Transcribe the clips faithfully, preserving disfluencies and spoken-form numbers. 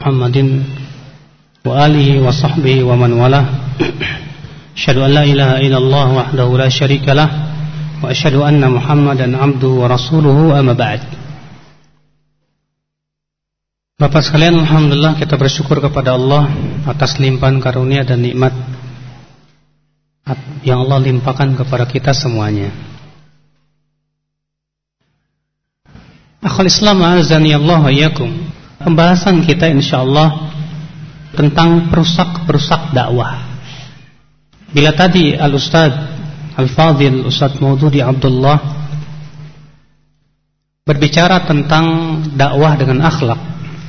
Muhammadin wa alihi wa sahbihi wa man walah. Asyhadu an la ilaha illallah wahdahu la syarika lah wa asyhadu anna Muhammadan abduhu wa rasuluhu, amma ba'd. Bapak sekalian, alhamdulillah kita bersyukur kepada Allah atas limpahan karunia dan nikmat yang Allah limpahkan kepada kita semuanya. Akhul Islam azani Allah wa iyyakum. Pembahasan kita insyaallah tentang perusak-perusak dakwah. Bila tadi Al-Ustaz Al-Fadhil Ustaz Maududi Abdullah berbicara tentang dakwah dengan akhlak,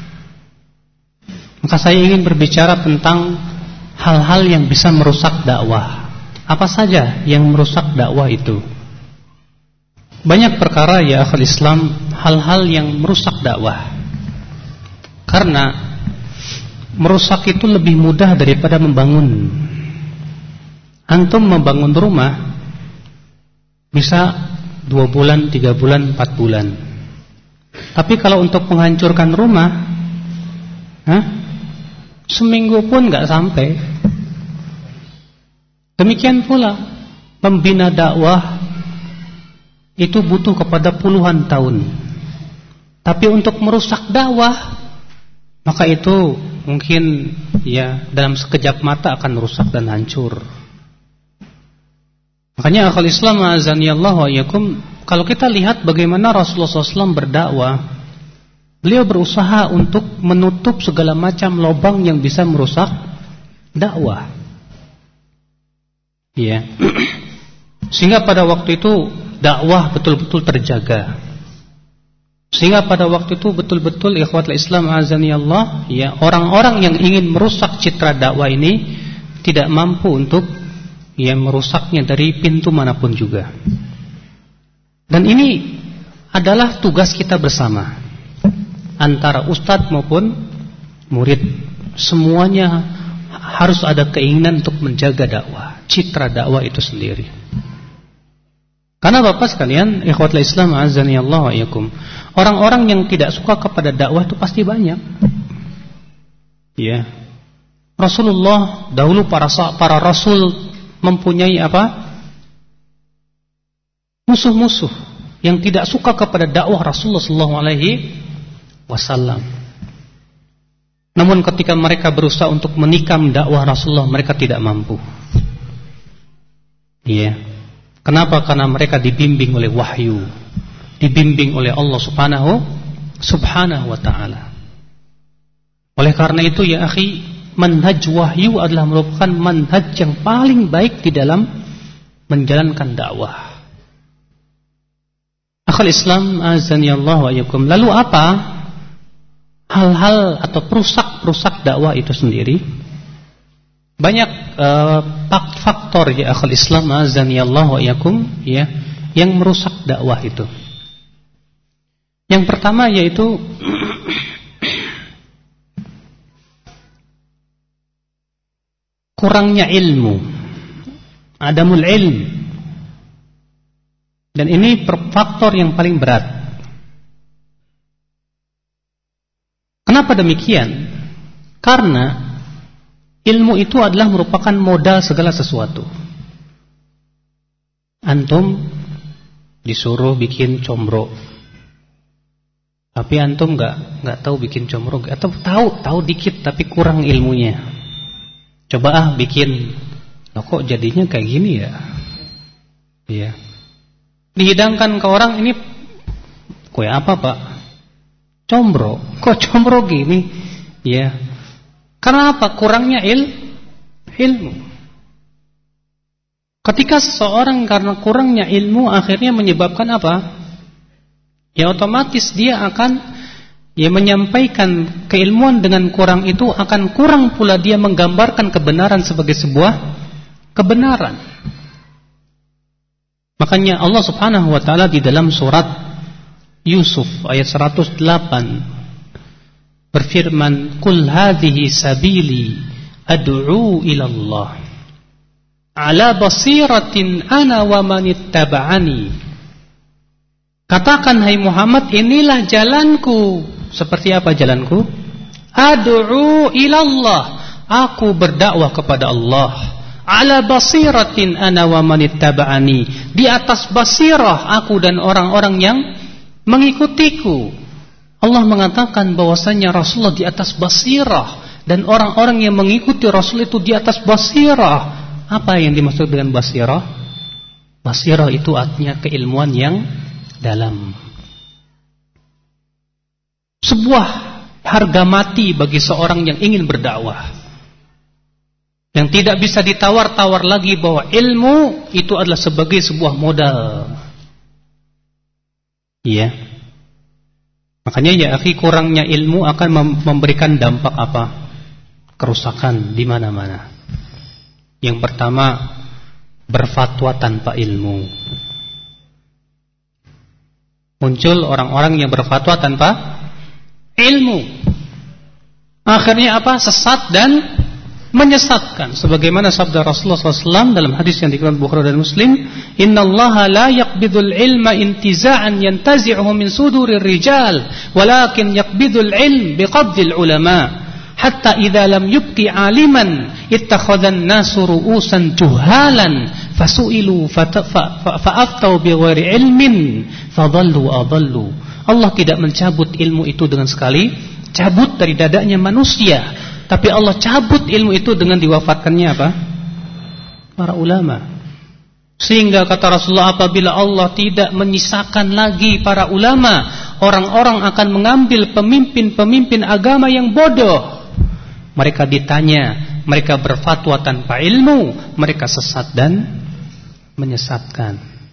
maka saya ingin berbicara tentang hal-hal yang bisa merusak dakwah. Apa saja yang merusak dakwah itu? Banyak perkara ya akhul Islam, hal-hal yang merusak dakwah. Karena merusak itu lebih mudah daripada membangun. Antum membangun rumah bisa dua bulan, tiga bulan, empat bulan. Tapi kalau untuk menghancurkan rumah, hah? Seminggu pun gak sampai. Demikian pula membina dakwah itu butuh kepada puluhan tahun. Tapi untuk merusak dakwah, maka itu mungkin ya dalam sekejap mata akan rusak dan hancur. Makanya akhul Islam azanillahu wa iyyakum, kalau kita lihat bagaimana Rasulullah shallallahu alaihi wasallam berdakwah, beliau berusaha untuk menutup segala macam lubang yang bisa merusak dakwah. Ya. Sehingga pada waktu itu dakwah betul-betul terjaga. Sehingga pada waktu itu betul-betul ikhwatul Islam azani Allah, ya, orang-orang yang ingin merusak citra dakwah ini tidak mampu untuk ya merusaknya dari pintu manapun juga. Dan ini adalah tugas kita bersama, antara ustadz maupun murid. Semuanya harus ada keinginan untuk menjaga dakwah, citra dakwah itu sendiri. Karena Bapak sekalian, ikhwatul Islam azani Allah wa iyyakum, orang-orang yang tidak suka kepada dakwah itu pasti banyak. Ya. Rasulullah dahulu para para rasul mempunyai apa? Musuh-musuh yang tidak suka kepada dakwah Rasulullah sallallahu alaihi wasallam. Namun ketika mereka berusaha untuk menikam dakwah Rasulullah, mereka tidak mampu. Iya. Kenapa? Karena mereka dibimbing oleh wahyu, dibimbing oleh Allah subhanahu subhanahu wa ta'ala. Oleh karena itu ya akhi, manhaj wahyu adalah merupakan manhaj yang paling baik di dalam menjalankan dakwah. Akhul Islam azani Allah wa iyyakum. Lalu apa hal-hal atau perusak-perusak dakwah itu sendiri? Banyak uh, faktor ya akhul Islam azani Allah wa iyyakum, ya, yang merusak dakwah itu. Yang pertama yaitu kurangnya ilmu, adamul ilm. Dan ini faktor yang paling berat. Kenapa demikian? Karena ilmu itu adalah merupakan modal segala sesuatu. Antum disuruh bikin combro, tapi antum nggak nggak tahu bikin combro, atau tahu tahu dikit tapi kurang ilmunya. Coba ah bikin, loh kok jadinya kayak gini ya? Iya. Dihidangkan ke orang, ini kue apa pak? Combro. Kok combro gini? Iya. Karena apa? Kurangnya il, ilmu. Ketika seseorang karena kurangnya ilmu akhirnya menyebabkan apa? Ya otomatis dia akan ya menyampaikan keilmuan dengan kurang itu, akan kurang pula dia menggambarkan kebenaran sebagai sebuah kebenaran. Makanya Allah Subhanahu wa taala di dalam surat Yusuf ayat seratus delapan berfirman, "Qul hadhihi sabili ad'u ila Allah ala basiratin ana wa manittaba'ani." Katakan hai Muhammad, inilah jalanku. Seperti apa jalanku? Ad'u ilallah, aku berdakwah kepada Allah. Ala basiratin ana wa manittaba'ani, di atas basirah aku dan orang-orang yang mengikutiku. Allah mengatakan bahwasanya Rasulullah di atas basirah dan orang-orang yang mengikuti Rasul itu di atas basirah. Apa yang dimaksud dengan basirah? Basirah itu artinya keilmuan yang dalam. Sebuah harga mati bagi seorang yang ingin berdakwah, yang tidak bisa ditawar-tawar lagi, bahwa ilmu itu adalah sebagai sebuah modal. Iya. Makanya ya akhi, kurangnya ilmu akan memberikan dampak apa? Kerusakan di mana-mana. Yang pertama, berfatwa tanpa ilmu. Muncul orang-orang yang berfatwa tanpa ilmu. Akhirnya apa? Sesat dan menyesatkan. Sebagaimana sabda Rasulullah shallallahu alaihi wasallam dalam hadis yang diriwayatkan Bukhari dan Muslim, innallaha la yaqbidul ilma intiza'an yantazi'uhu min sudurir rijal, walakin yaqbidul ilm biqabdil ulama, hatta idza lam yubqi aliman ittakhadhan nasu ru'usan juhalan fasu'ilu fa'aftau bighairi ilmin fadallu adallu. Allah tidak mencabut ilmu itu dengan sekali cabut dari dadanya manusia, tapi Allah cabut ilmu itu dengan diwafatkannya apa? Para ulama. Sehingga kata Rasulullah, apabila Allah tidak menyisakan lagi para ulama, orang-orang akan mengambil pemimpin-pemimpin agama yang bodoh. Mereka ditanya, mereka berfatwa tanpa ilmu, mereka sesat dan menyesatkan.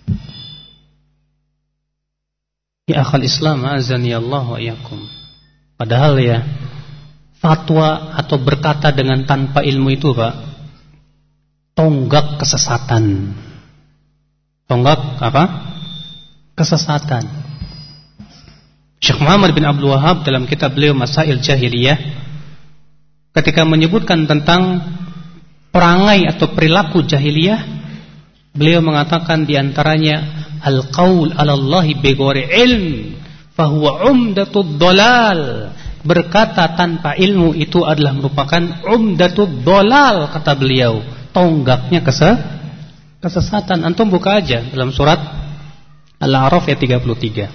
Ya akhal Islam, azani Allah wa iyyakum. Padahal ya, fatwa atau berkata dengan tanpa ilmu itu Pak, tonggak kesesatan. Tonggak apa? Kesesatan. Syekh Muhammad bin Abdul Wahhab dalam kitab beliau Masail Jahiliyah, ketika menyebutkan tentang perangai atau perilaku jahiliyah, beliau mengatakan diantaranya al-qaul 'ala Allahi bighairi ilm fahuwa umdatud dhalal. Berkata tanpa ilmu itu adalah merupakan umdatud dhalal, kata beliau, tonggaknya kesesatan. Antum buka aja dalam surat Al-A'raf ayat tiga puluh tiga.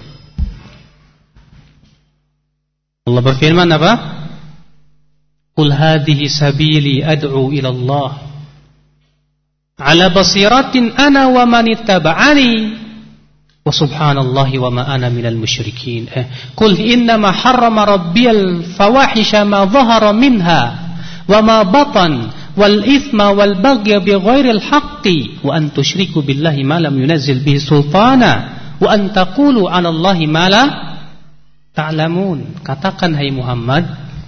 Allah berfirman apa? Qul hadhihi sabili ad'u ila Allah ala basiratin ana wa man ittaba'ani wa subhanallahi wa ma ana minal musyrikin. Eh, qul innama harrama rabbiyal fawahisha ma dhahara minha wa ma batan wal ithma wal baghya bighairil haqqi wa an tusyriku billahi ma lam yunazzil bihi sultana wa an taqulu 'ala Allahi ma la ta'lamun. Katakan hai Muhammad,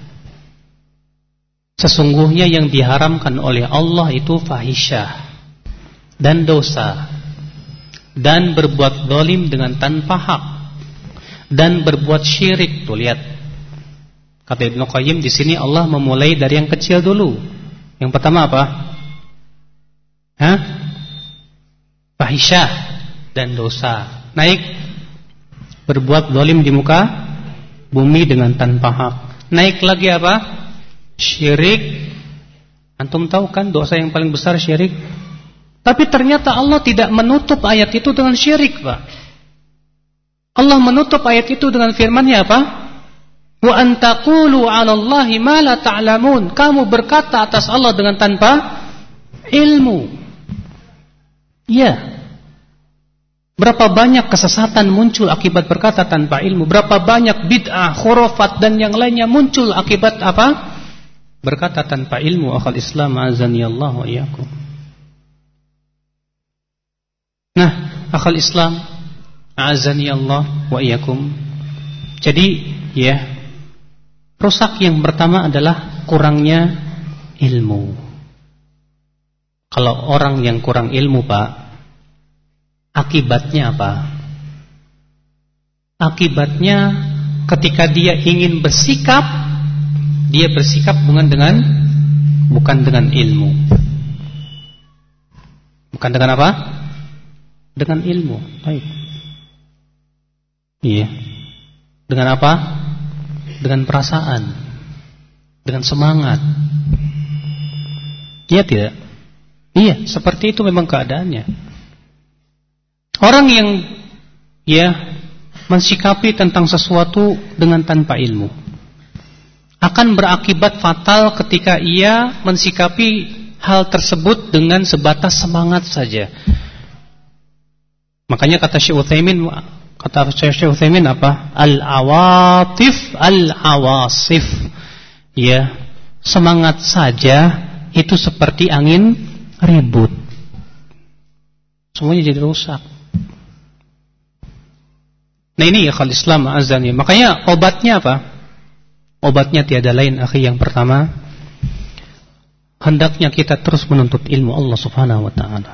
sesungguhnya yang diharamkan oleh Allah itu fahisyah dan dosa, dan berbuat zalim dengan tanpa hak, dan berbuat syirik. Tuh lihat, kata Ibnu Qayyim di sini Allah memulai dari yang kecil dulu. Yang pertama apa? Hah? Fahisyah dan dosa. Naik, berbuat zalim di muka bumi dengan tanpa hak. Naik lagi apa? Syirik. Antum tahu kan dosa yang paling besar syirik? Tapi ternyata Allah tidak menutup ayat itu dengan syirik, Pak. Allah menutup ayat itu dengan firman-Nya apa? Wa an taqulu 'ala Allahi ma la ta'lamun. Kamu berkata atas Allah dengan tanpa ilmu. Ya. Berapa banyak kesesatan muncul akibat berkata tanpa ilmu? Berapa banyak bid'ah, khurafat dan yang lainnya muncul akibat apa? Berkata tanpa ilmu. Akhal Islam, azani Allah wa iyyakum. Nah, akhal Islam, azani Allah wa iyyakum. Jadi, ya, rusak yang pertama adalah kurangnya ilmu. Kalau orang yang kurang ilmu, Pak, akibatnya apa? Akibatnya ketika dia ingin bersikap, dia bersikap bukan dengan bukan dengan ilmu. Bukan dengan apa? Dengan ilmu. Baik. Iya. Dengan apa? Dengan perasaan. dengan semangat. Iya tidak? Iya, seperti itu memang keadaannya. Orang yang ya mensikapi tentang sesuatu dengan tanpa ilmu akan berakibat fatal ketika ia mensikapi hal tersebut dengan sebatas semangat saja. Makanya kata Syekh Utsaimin, kata Syekh Utsaimin apa? Al-awatif al-awasif. Ya, semangat saja itu seperti angin ribut. Semuanya jadi rusak. Nah ini ya khal Islam azani. Makanya obatnya apa? Obatnya tiada lain akhi, yang pertama, hendaknya kita terus menuntut ilmu Allah Subhanahu wa taala.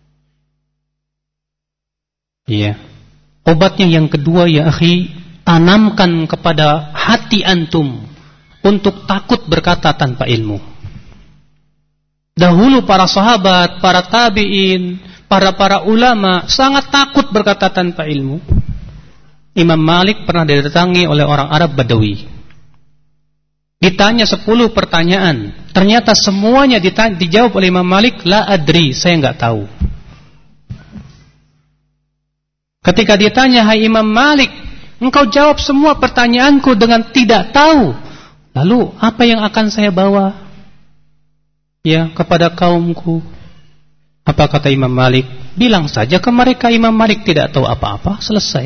Iya. Obatnya yang kedua ya akhi, tanamkan kepada hati antum untuk takut berkata tanpa ilmu. Dahulu para sahabat, para tabi'in, para-para ulama sangat takut berkata tanpa ilmu. Imam Malik pernah didatangi oleh orang Arab Badawi. Ditanya sepuluh pertanyaan, ternyata semuanya ditanya, dijawab oleh Imam Malik, la adri, saya enggak tahu. Ketika ditanya, hai Imam Malik, engkau jawab semua pertanyaanku dengan tidak tahu, lalu apa yang akan saya bawa ya kepada kaumku? Apa kata Imam Malik? Bilang saja ke mereka Imam Malik tidak tahu apa-apa, selesai.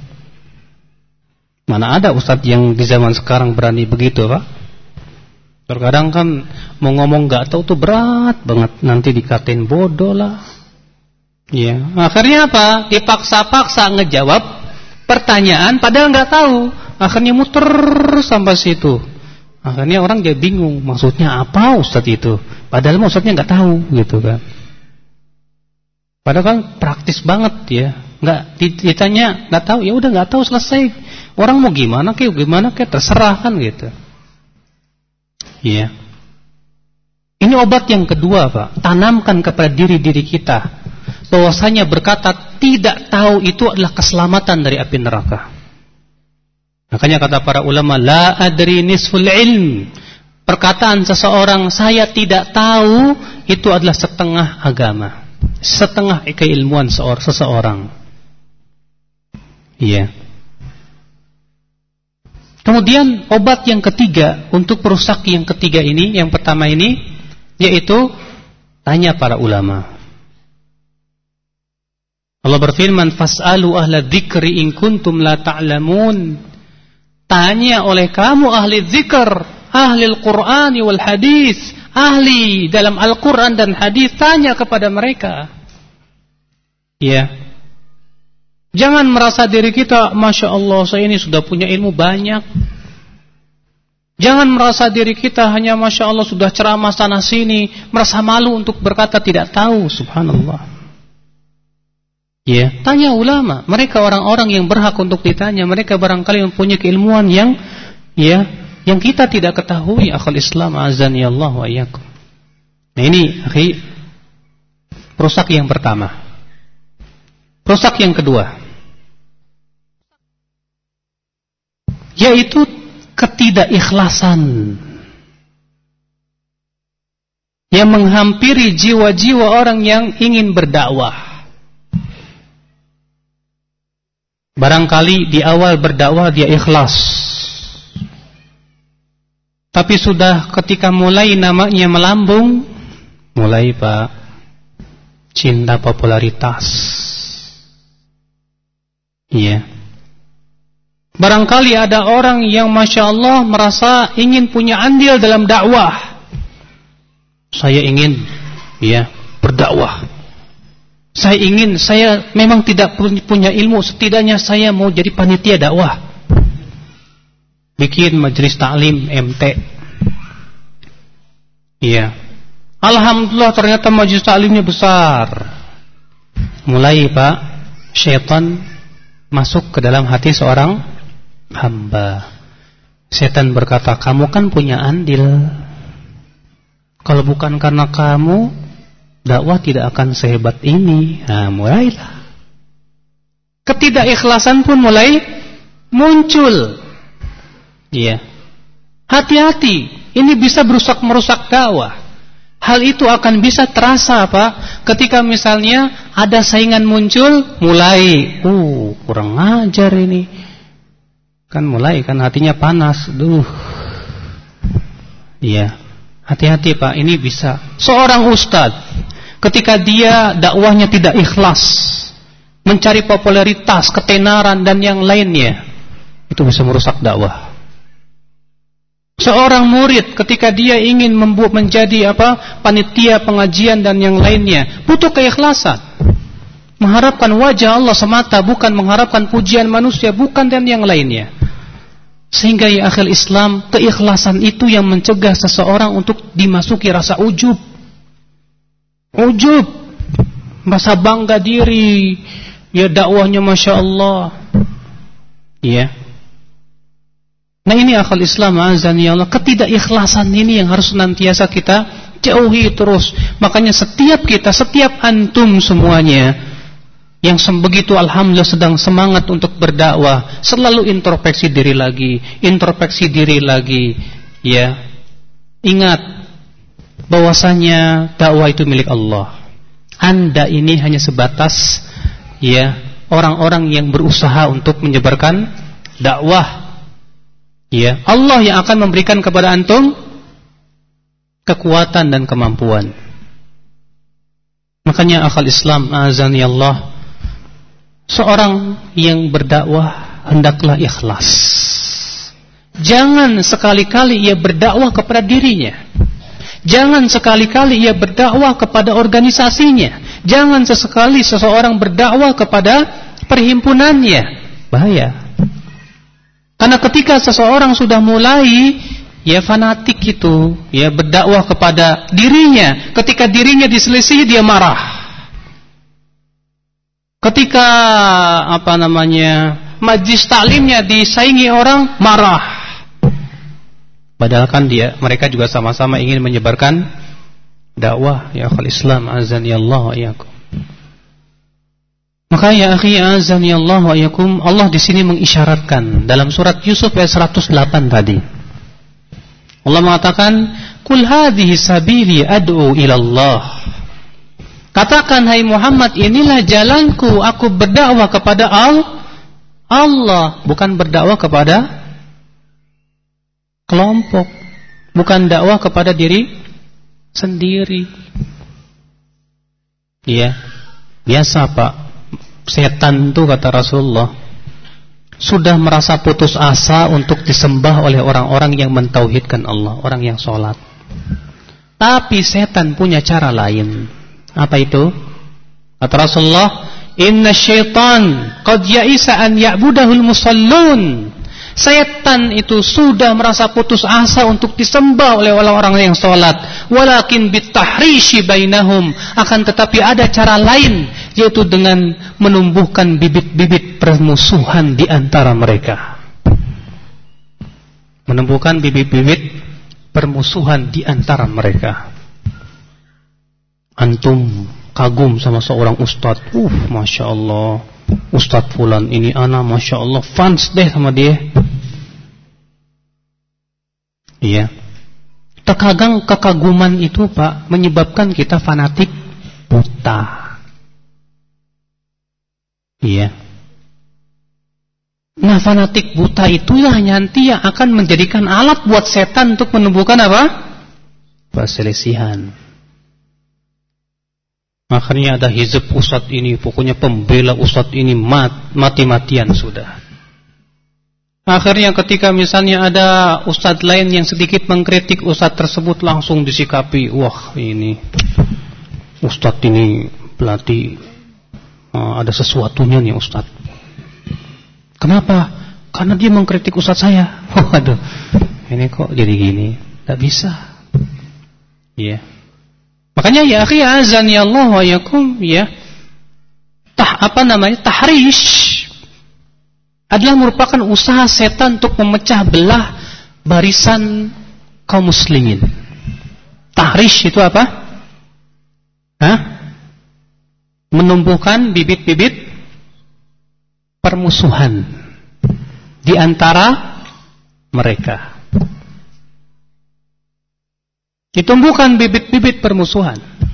Mana ada ustadz yang di zaman sekarang berani begitu, Pak? Terkadang kan mau ngomong gak tahu tuh berat banget, nanti dikatain bodoh lah. Ya, akhirnya apa? Dipaksa-paksa ngejawab pertanyaan padahal gak tahu. Akhirnya muter sampai situ. Akhirnya orang jadi bingung, maksudnya apa ustadz itu? Padahal maksudnya gak tahu gitu kan. Padahal kan praktis banget ya. Nggak ditanya nggak tahu, ya udah nggak tahu, selesai. Orang mau gimana kayak gimana kayak terserah kan gitu. Iya. Ini obat yang kedua, Pak. Tanamkan kepada diri-diri kita bahwasanya berkata tidak tahu itu adalah keselamatan dari api neraka. Makanya kata para ulama, la adri nisful ilm. Perkataan seseorang saya tidak tahu itu adalah setengah agama, setengah keilmuan seseorang. Iya. Kemudian obat yang ketiga untuk perusak yang ketiga ini, yang pertama ini, yaitu tanya para ulama. Allah berfirman, fas'alu ahla dzikri in kuntum la ta'lamun. Tanya oleh kamu ahli dzikr, ahli Al-Qur'an wal hadis, ahli dalam Al-Qur'an dan hadis, tanya kepada mereka. Ya. Jangan merasa diri kita, Masya Allah saya ini sudah punya ilmu banyak. Jangan merasa diri kita hanya Masya Allah sudah ceramah sana sini, merasa malu untuk berkata tidak tahu. Subhanallah. Ya, tanya ulama. Mereka orang-orang yang berhak untuk ditanya. Mereka barangkali mempunyai keilmuan yang ya, yang kita tidak ketahui. Akhul Islam azani Allah wa iyyakum. Nah ini akhi, perusak yang pertama. Rusak yang kedua, yaitu ketidakikhlasan yang menghampiri jiwa-jiwa orang yang ingin berdakwah. Barangkali di awal berdakwah dia ikhlas, tapi sudah ketika mulai namanya melambung, mulai Pak cinta popularitas. Iya. Barangkali ada orang yang Masya Allah merasa ingin punya andil dalam dakwah. Saya ingin ya berdakwah. Saya ingin, saya memang tidak punya ilmu, setidaknya saya mau jadi panitia dakwah. Bikin majelis taklim M T. Iya. Alhamdulillah ternyata majelis taklimnya besar. Mulai Pak, syaitan masuk ke dalam hati seorang hamba. Setan berkata, kamu kan punya andil. Kalau bukan karena kamu, dakwah tidak akan sehebat ini. Nah, mulailah. Ketidakikhlasan pun mulai muncul. Iya. Hati-hati. Ini bisa merusak-merusak dakwah. Hal itu akan bisa terasa apa? Ketika misalnya ada saingan muncul, mulai, uh, kurang ajar ini. Kan mulai kan hatinya panas. Duh. Iya. Hati-hati Pak, ini bisa. Seorang ustadz ketika dia dakwahnya tidak ikhlas, mencari popularitas, ketenaran dan yang lainnya, itu bisa merusak dakwah. Seorang murid ketika dia ingin membuat menjadi apa? Panitia pengajian dan yang lainnya, butuh keikhlasan. Mengharapkan wajah Allah semata, bukan mengharapkan pujian manusia, bukan dan yang lainnya. Sehingga ya akhil Islam, keikhlasan itu yang mencegah seseorang untuk dimasuki rasa ujub. Ujub, merasa bangga diri, ya dakwahnya Masya Allah. Ya. Nah ini akal Islam azani Allah, ketidakikhlasan ini yang harus senantiasa kita jauhi terus. Makanya setiap kita, setiap antum semuanya yang begitu alhamdulillah sedang semangat untuk berdakwah, selalu introspeksi diri lagi, introspeksi diri lagi, ya. Ingat bahwasanya dakwah itu milik Allah. Anda ini hanya sebatas ya orang-orang yang berusaha untuk menyebarkan dakwah. Ya, Allah yang akan memberikan kepada antum kekuatan dan kemampuan. Makanya akal Islam azani Allah, seorang yang berdakwah hendaklah ikhlas. Jangan sekali-kali ia berdakwah kepada dirinya. Jangan sekali-kali ia berdakwah kepada organisasinya. Jangan sesekali seseorang berdakwah kepada perhimpunannya. Bahaya. Karena ketika seseorang sudah mulai ya fanatik itu, ya berdakwah kepada dirinya, ketika dirinya diselisihi dia marah. Ketika apa namanya majlis taklimnya disaingi orang, marah. Padahal kan dia mereka juga sama-sama ingin menyebarkan dakwah ya akhul Islam azani Allah wa iyyakum. Maka ya akhi azani Allah wa iyyakum, Allah di sini mengisyaratkan dalam surat Yusuf ayat seratus delapan tadi. Allah mengatakan, "Qul hadhihi sabili ad'u ila Allah." Katakan hai Muhammad, inilah jalanku, aku berdakwah kepada Allah, bukan berdakwah kepada kelompok, bukan dakwah kepada diri sendiri. Iya, biasa Pak. Setan itu kata Rasulullah sudah merasa putus asa untuk disembah oleh orang-orang yang mentauhidkan Allah, orang yang sholat. Tapi setan punya cara lain. Apa itu? Kata Rasulullah, "Inna syaitan qad ya'isa an ya'budahul musallun." Setan itu sudah merasa putus asa untuk disembah oleh orang-orang yang sholat. Walakin bitahrishi bainahum, akan tetapi ada cara lain, yaitu dengan menumbuhkan bibit-bibit permusuhan di antara mereka. Menumbuhkan bibit-bibit permusuhan di antara mereka. Antum kagum sama seorang ustadz, uh, masya Allah, Ustadz Fulan ini ana masya Allah fans deh sama dia. Iya. Terkadang kekaguman itu Pak menyebabkan kita fanatik buta. Iya. Nah fanatik buta itulah nanti yang akan menjadikan alat buat setan untuk menumbuhkan apa? Perselisihan. Makanya ada hizib ustadz ini, pokoknya pembela ustadz ini mat, mati-matian sudah. Akhirnya ketika misalnya ada ustadz lain yang sedikit mengkritik ustadz tersebut, langsung disikapi, wah ini ustadz ini berarti uh, ada sesuatunya nih ustadz. Kenapa? Karena dia mengkritik ustadz saya. Waduh, ini kok jadi gini? Tidak bisa. Iya. Yeah. Makanya ya akhi azan ya Allah wa yakum, ya tah apa namanya tahrish adalah merupakan usaha setan untuk memecah belah barisan kaum muslimin. Tahrish itu apa? Hah? Menumbuhkan bibit-bibit permusuhan di antara mereka. Ditumbuhkan bibit-bibit permusuhan.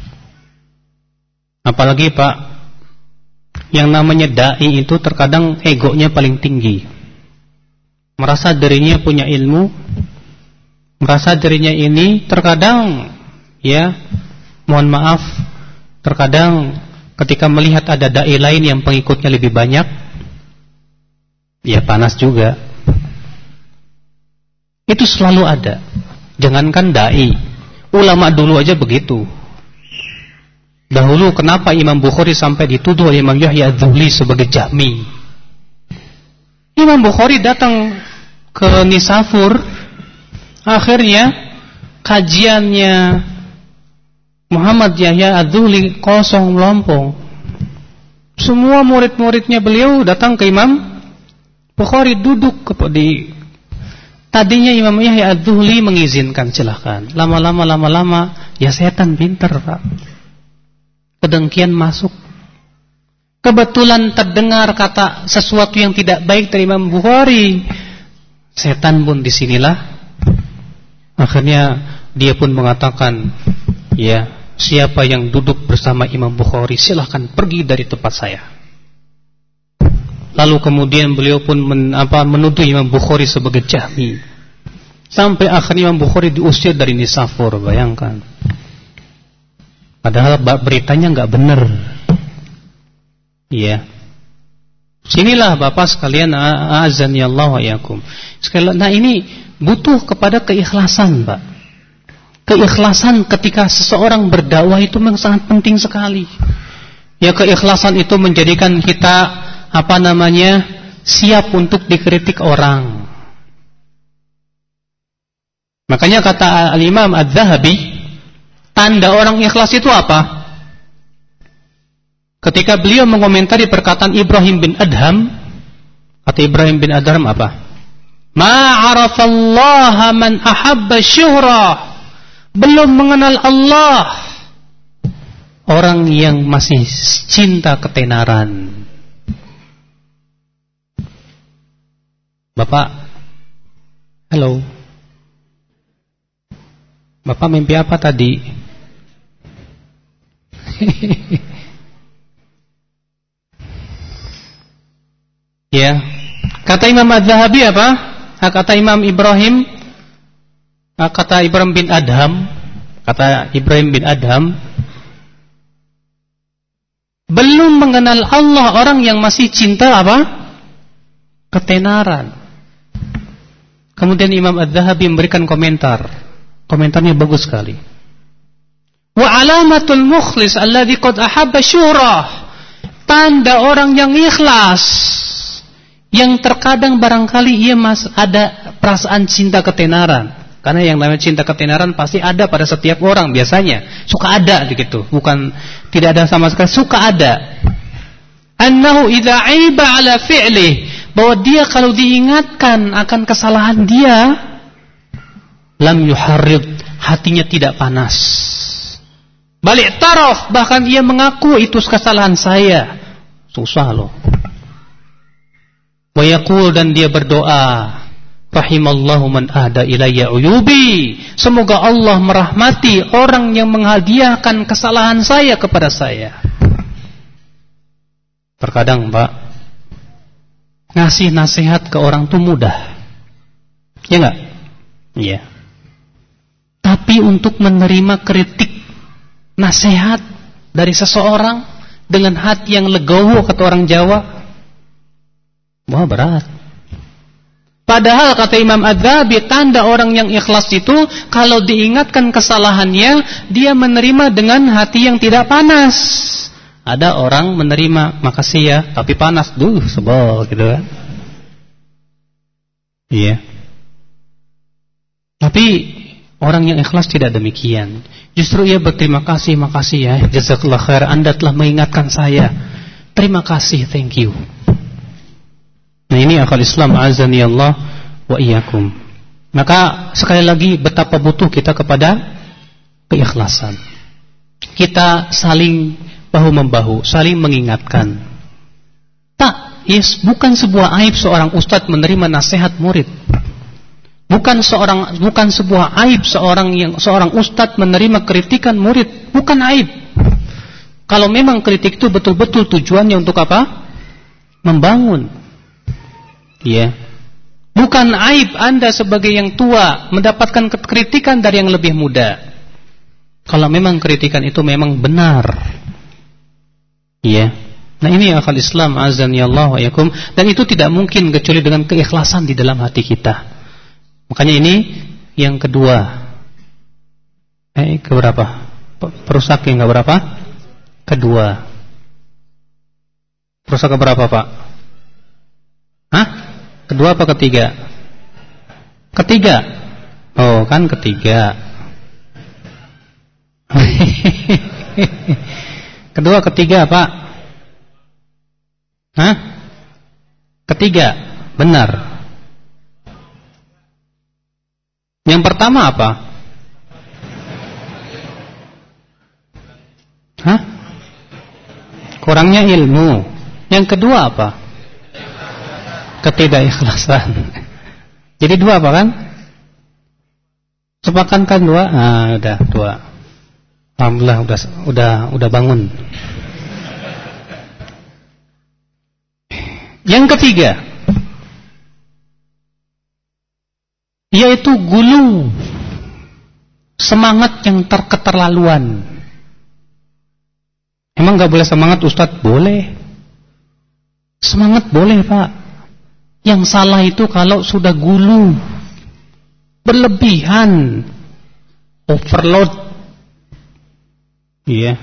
Apalagi Pak, yang namanya dai itu terkadang egonya paling tinggi. Merasa dirinya punya ilmu, merasa dirinya ini terkadang ya, mohon maaf, terkadang ketika melihat ada dai lain yang pengikutnya lebih banyak, ya panas juga. Itu selalu ada. Jangankan dai, ulama dulu aja begitu. Dahulu kenapa Imam Bukhari sampai dituduh oleh Imam Yahya Az-Zuhli sebagai jahmi? Imam Bukhari datang ke Nisafur, akhirnya kajiannya Muhammad Yahya Az-Zuhli kosong melompong. Semua murid-muridnya beliau datang ke Imam Bukhari, duduk di. Tadinya Imam Yahya Az-Zuhli mengizinkan, silahkan. Lama-lama lama-lama ya setan pinter Pak. Kedengkian masuk. Kebetulan terdengar kata sesuatu yang tidak baik dari Imam Bukhari. Setan pun disinilah. Akhirnya dia pun mengatakan, ya, siapa yang duduk bersama Imam Bukhari silahkan pergi dari tempat saya. Lalu kemudian beliau pun men, apa, menuduh Imam Bukhari sebagai jahmi. Sampai akhirnya Imam Bukhari diusir dari Nisafur, bayangkan. Padahal beritanya nggak benar. Iya. Sinilah Bapak sekalian, azan ya Allah wa yakum. Sekali, nah ini butuh kepada keikhlasan, Pak. Keikhlasan ketika seseorang berdakwah itu memang sangat penting sekali. Ya, keikhlasan itu menjadikan kita apa namanya, siap untuk dikritik orang. Makanya kata Al-Imam Az-Zahabi, tanda orang ikhlas itu apa? Ketika beliau mengomentari perkataan Ibrahim bin Adham, kata Ibrahim bin Adham apa? Ma'arafallaha man ahabba syuhrah. Belum mengenal Allah orang yang masih cinta ketenaran. Bapak, halo. Bapak mimpi apa tadi? Ya, kata Imam Az-Zahabi apa? Kata Imam Ibrahim, kata Ibrahim bin Adham, kata Ibrahim bin Adham, belum mengenal Allah orang yang masih cinta apa? Ketenaran. Kemudian Imam Az-Zahabi memberikan komentar. Komentarnya bagus sekali. Wa alamatul mukhlis alladhi qad ahabba syurah. Tanda orang yang ikhlas, yang terkadang barangkali ia masih ada perasaan cinta ketenaran. Karena yang namanya cinta ketenaran pasti ada pada setiap orang biasanya. Suka ada begitu, bukan tidak ada sama sekali, suka ada. Annahu idza aiba ala fi'li, bahwa dia kalau diingatkan akan kesalahan dia, lam yuharrid, hatinya tidak panas. Balik taraf, bahkan ia mengaku itu kesalahan saya. Susah loh. Wa yaqul, dan dia berdoa, rahimallahu man ahda ilayya uyubi, semoga Allah merahmati orang yang menghadiahkan kesalahan saya kepada saya. Terkadang Pak, ngasih nasihat ke orang itu mudah, ya enggak? Iya. Tapi untuk menerima kritik, nasihat dari seseorang dengan hati yang legowo, kata orang Jawa, wah berat. Padahal kata Imam Az-Zahabi, tanda orang yang ikhlas itu kalau diingatkan kesalahannya, dia menerima dengan hati yang tidak panas. Ada orang menerima, makasih ya, tapi panas, duh sebel gitu kan. Iya. Tapi orang yang ikhlas tidak demikian. Justru ia berterima kasih, makasih ya, jazakallah khair, Anda telah mengingatkan saya. Terima kasih, thank you. Nah ini akal Islam, azani Allah wa iyyakum. Maka sekali lagi betapa butuh kita kepada keikhlasan. Kita saling bahu-membahu, saling mengingatkan. Tak, yes, bukan sebuah aib seorang ustadz menerima nasihat murid. Bukan seorang, bukan sebuah aib seorang yang seorang ustadz menerima kritikan murid, bukan aib. Kalau memang kritik itu betul-betul tujuannya untuk apa? Membangun. Ya. Bukan aib Anda sebagai yang tua mendapatkan kritikan dari yang lebih muda. Kalau memang kritikan itu memang benar. Ya. Nah ini akal Islam azani Allah wa yakum, dan itu tidak mungkin kecuali dengan keikhlasan di dalam hati kita. Makanya ini yang kedua. Eh keberapa? Perusak yang keberapa? Kedua. Perusak keberapa, Pak? Hah? Kedua apa ketiga? Ketiga. Oh, kan ketiga. Kedua, ketiga, Pak. Hah? Ketiga. Benar. Yang pertama apa? Hah? Kurangnya ilmu. Yang kedua apa? Ketidakikhlasan. Jadi dua apa kan? Sepakat kan dua? Ah, udah dua. Alhamdulillah udah udah udah bangun. Yang ketiga, yaitu gulu, semangat yang terketerlaluan. Emang gak boleh semangat Ustadz? Boleh. Semangat boleh Pak. Yang salah itu kalau sudah gulu, berlebihan, overload. Iya.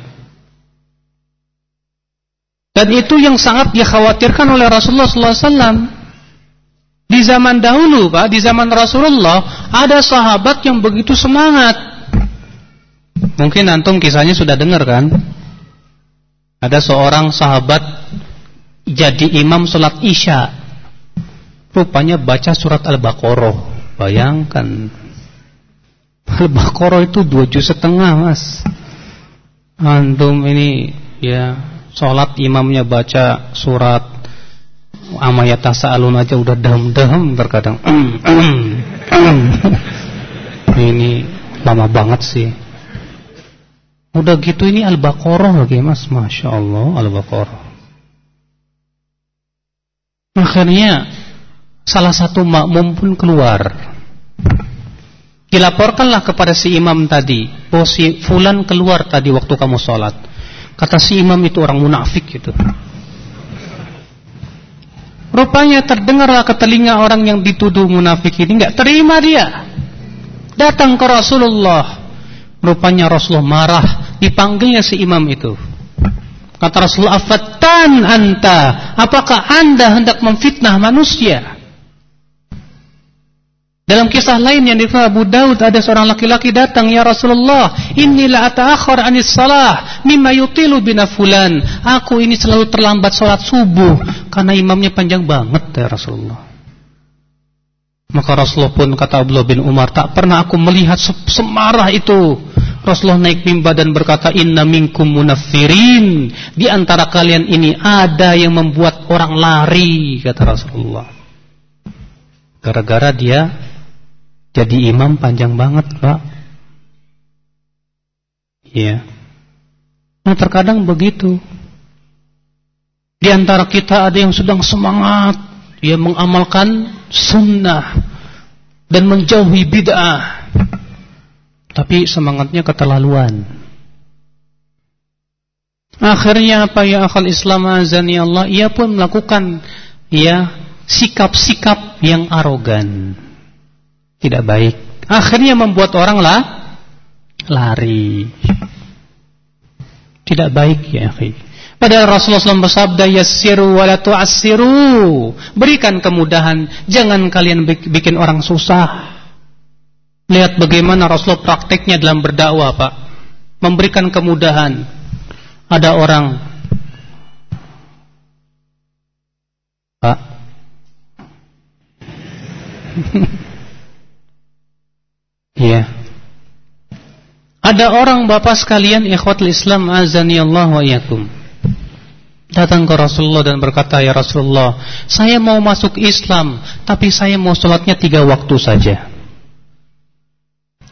Dan itu yang sangat dikhawatirkan oleh Rasulullah sallallahu alaihi wasallam. Di zaman dahulu Pak, di zaman Rasulullah ada sahabat yang begitu semangat. Mungkin antum kisahnya sudah dengar kan? Ada seorang sahabat jadi imam sholat isya, rupanya baca surat Al-Baqarah. Bayangkan, Al-Baqarah itu dua juz setengah mas. Antum ini ya sholat imamnya baca surat Amayata Sa'alun aja udah dam-dam terkadang. Ini lama banget sih. Udah gitu ini Al-Baqarah lagi mas, Masya Allah Al-Baqarah. Akhirnya salah satu makmum pun keluar. Dilaporkanlah kepada si imam tadi, oh si fulan keluar tadi waktu kamu sholat. Kata si imam itu orang munafik gitu. Rupanya terdengarlah ke telinga orang yang dituduh munafik ini, nggak terima dia. Datang ke Rasulullah. Rupanya Rasulullah marah, dipanggilnya si imam itu. Kata Rasulullah, "Afattan anta? Apakah Anda hendak memfitnah manusia?" Dalam kisah lain yang diriwayatkan Abu Daud, ada seorang laki-laki datang, "Ya Rasulullah, inni la ata'akhkhar 'anis shalah mimma yutilu bina fulan." Aku ini selalu terlambat salat subuh karena imamnya panjang banget ya Rasulullah. Maka Rasulullah pun kata Abdullah bin Umar, tak pernah aku melihat semarah itu. Rasulullah naik mimbar dan berkata, "Inna minkum munaffirin." Di antara kalian ini ada yang membuat orang lari, kata Rasulullah. Gara-gara dia jadi imam panjang banget, Pak. Iya. Nah, terkadang begitu. Di antara kita ada yang sedang semangat, dia mengamalkan sunnah dan menjauhi bid'ah, tapi semangatnya keterlaluan. Akhirnya apa ya akhal Islam azani Allah, ia pun melakukan ya sikap-sikap yang arogan, tidak baik. Akhirnya membuat orang lah lari. Tidak baik ya akhi. Padahal Rasulullah shallallahu alaihi wasallam bersabda, "Yassiru wa la tu'assiru." Berikan kemudahan, jangan kalian bikin orang susah. Lihat bagaimana Rasulullah prakteknya dalam berdakwah, Pak. Memberikan kemudahan. Ada orang, Pak. Iya. Ada orang bapak sekalian, ikhwatul Islam azani Allah wa iyyakum, datang ke Rasulullah dan berkata, "Ya Rasulullah, saya mau masuk Islam, tapi saya mau sholatnya tiga waktu saja."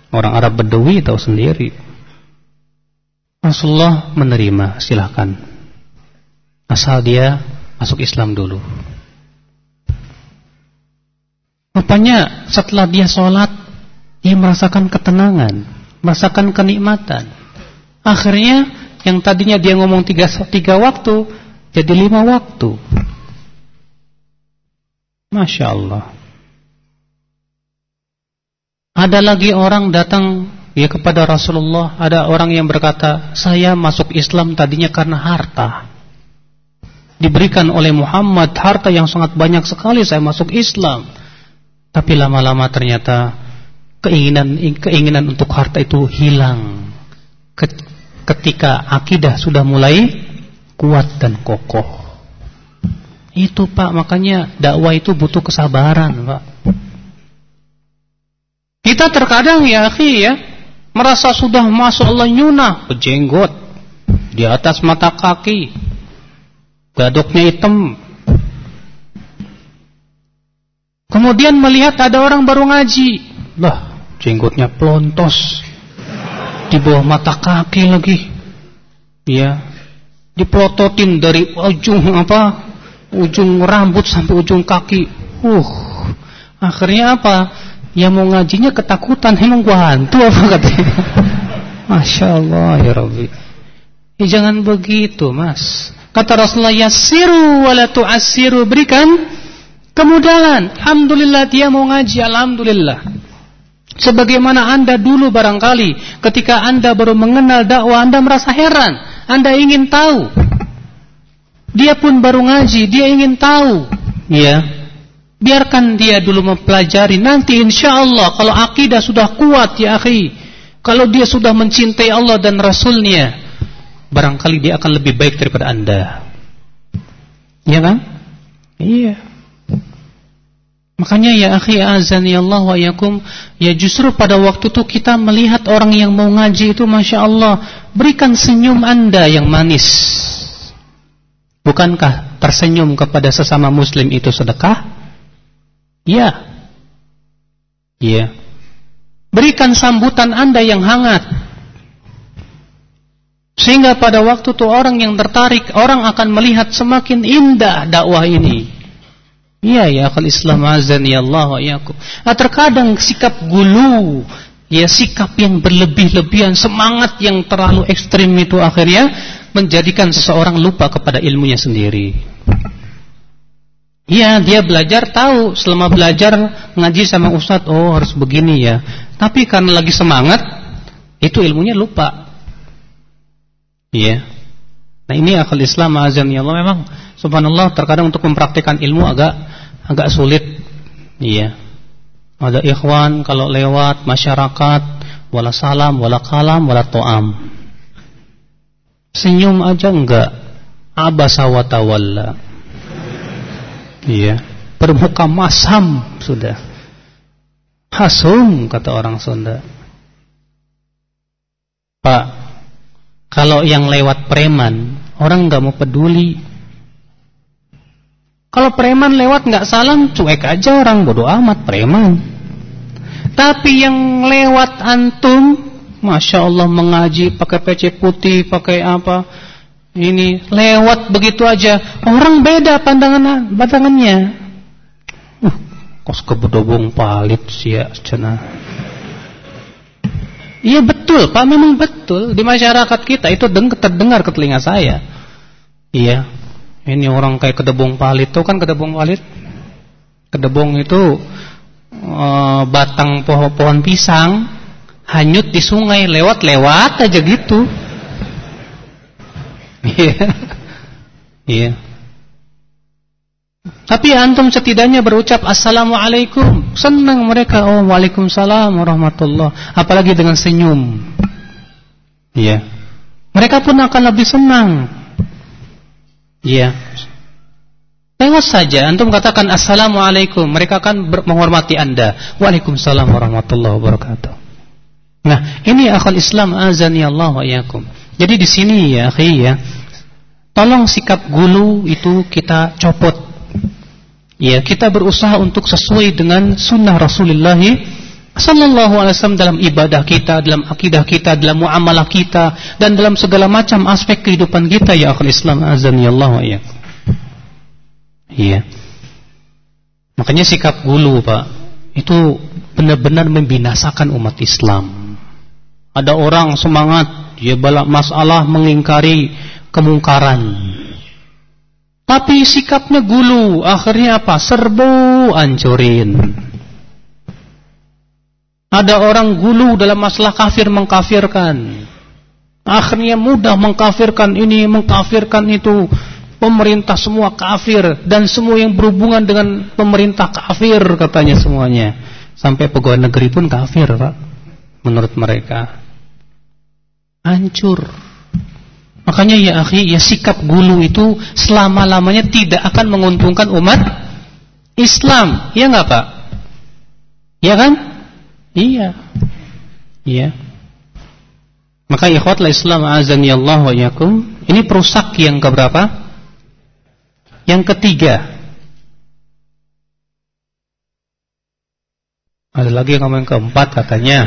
Orang Arab Bedawi tahu sendiri. Rasulullah menerima, silahkan. Asal dia masuk Islam dulu. Rupanya setelah dia sholat, dia merasakan ketenangan, merasakan kenikmatan. Akhirnya yang tadinya dia ngomong tiga, tiga waktu jadi lima waktu. Masya Allah. Ada lagi orang datang ya kepada Rasulullah. Ada orang yang berkata, saya masuk Islam tadinya karena harta. Diberikan oleh Muhammad harta yang sangat banyak sekali, saya masuk Islam. Tapi lama-lama ternyata keinginan keinginan untuk harta itu hilang ketika akidah sudah mulai kuat dan kokoh. Itu Pak, makanya dakwah itu butuh kesabaran Pak. Kita terkadang ya akhi ya merasa sudah masuk Allah nyunah, berjenggot di atas mata kaki, gadoknya hitam. Kemudian melihat ada orang baru ngaji, lah jenggotnya pelontos di bawah mata kaki lagi, ya dipelototin dari ujung apa, ujung rambut sampai ujung kaki. Uh, akhirnya apa? Yang mau ngajinya ketakutan, emang gua hantu apa katanya. Masya Allah ya Rabbi. Ya, jangan begitu Mas. Kata Rasulullah, yassiru wala tu'assiru, berikan kemudahan. Alhamdulillah dia mau ngaji, alhamdulillah. Sebagaimana Anda dulu barangkali ketika Anda baru mengenal dakwah, Anda merasa heran, Anda ingin tahu. Dia pun baru ngaji, dia ingin tahu. Ya. Biarkan dia dulu mempelajari. Nanti insya Allah kalau akidah sudah kuat ya akhi, kalau dia sudah mencintai Allah dan Rasulnya, barangkali dia akan lebih baik daripada Anda. Iya kan? Iya. Makanya ya akhi azani Allah wa yakum, ya justru pada waktu itu kita melihat orang yang mau ngaji itu Masya Allah, berikan senyum Anda yang manis. Bukankah tersenyum kepada sesama muslim itu sedekah? Ya, ya. Berikan sambutan Anda yang hangat, sehingga pada waktu itu orang yang tertarik, orang akan melihat semakin indah dakwah ini. Iya ya, akal Islam azani Allah wa iyyakum. Nah, terkadang sikap gulu, ya sikap yang berlebih-lebihan, semangat yang terlalu ekstrim itu akhirnya menjadikan seseorang lupa kepada ilmunya sendiri. Iya, dia belajar tahu, selama belajar ngaji sama ustadz, oh harus begini ya. Tapi karena lagi semangat, itu ilmunya lupa. Iya. Nah ini akal Islam azani Allah, memang subhanallah terkadang untuk mempraktikkan ilmu agak agak sulit. Iya. Ada ikhwan kalau lewat masyarakat, wala salam, wala kalam, wala to'am. Senyum aja enggak. Abasa wa tawalla. Iya, bermuka masam sudah. Hasum kata orang Sunda. Pak, kalau yang lewat preman, orang nggak mau peduli. Kalau preman lewat nggak salam, cuek aja orang, bodoh amat preman. Tapi yang lewat antum, Masya Allah mengaji pakai peci putih, pakai apa? Ini lewat begitu aja, orang beda pandangan pandangannya. Uh, kos kebedobong palit sia cenah. Iya betul, Pak, memang betul di masyarakat kita itu terdengar ke telinga saya. Iya, ini orang kayak kedebong palit, tuh kan kedebong palit. Kedebong itu uh, batang pohon-pohon pisang hanyut di sungai, lewat-lewat aja gitu. Iya, iya. Tapi antum setidaknya berucap assalamualaikum, senang mereka. Oh, waalaikumsalam warahmatullah. Apalagi dengan senyum. Iya. Mereka pun akan lebih senang. Iya. Tengok saja, antum katakan assalamualaikum, mereka akan menghormati Anda. Waalaikumsalam warahmatullahi wabarakatuh. Nah, ini akal Islam azani Allah wa iyyakum. Jadi di sini ya, akhi ya, tolong sikap gulu itu kita copot. Ya, kita berusaha untuk sesuai dengan sunnah Rasulullah sallallahu alaihi wasallam dalam ibadah kita, dalam akidah kita, dalam muamalah kita, dan dalam segala macam aspek kehidupan kita ya akhul Islam azani Allah wa iyyakum. Iya. Makanya sikap gulu, Pak, itu benar-benar membinasakan umat Islam. Ada orang semangat dia balak masalah mengingkari kemungkaran, tapi sikapnya gulu, akhirnya apa? Serbu hancurin. Ada orang gulu dalam masalah kafir mengkafirkan, akhirnya mudah mengkafirkan ini, mengkafirkan itu. Pemerintah semua kafir, dan semua yang berhubungan dengan pemerintah kafir katanya semuanya. Sampai pegawai negeri pun kafir, Pak, menurut mereka. Hancur. Makanya ya akhi, ya sikap gulu itu selama-lamanya tidak akan menguntungkan umat Islam. Iya enggak, Pak? Iya kan? Iya. Iya. Maka ikhwatul Islam azani Allah wa iyyakum, ini perusak yang keberapa? Yang ketiga. Ada lagi yang ngomong keempat katanya.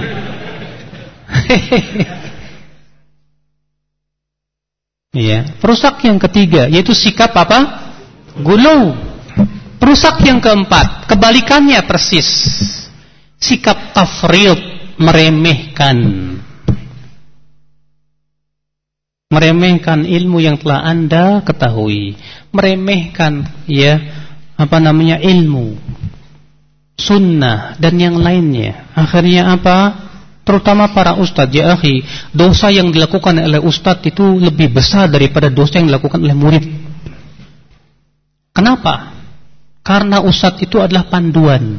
Iya, perusak yang ketiga yaitu sikap apa? Gulu. Perusak yang keempat, kebalikannya persis. Sikap tafrid, meremehkan. Meremehkan ilmu yang telah Anda ketahui, meremehkan ya apa namanya ilmu, sunnah dan yang lainnya. Akhirnya apa? Terutama para ustadz ya akhi, dosa yang dilakukan oleh ustadz itu lebih besar daripada dosa yang dilakukan oleh murid. Kenapa? Karena ustadz itu adalah panduan.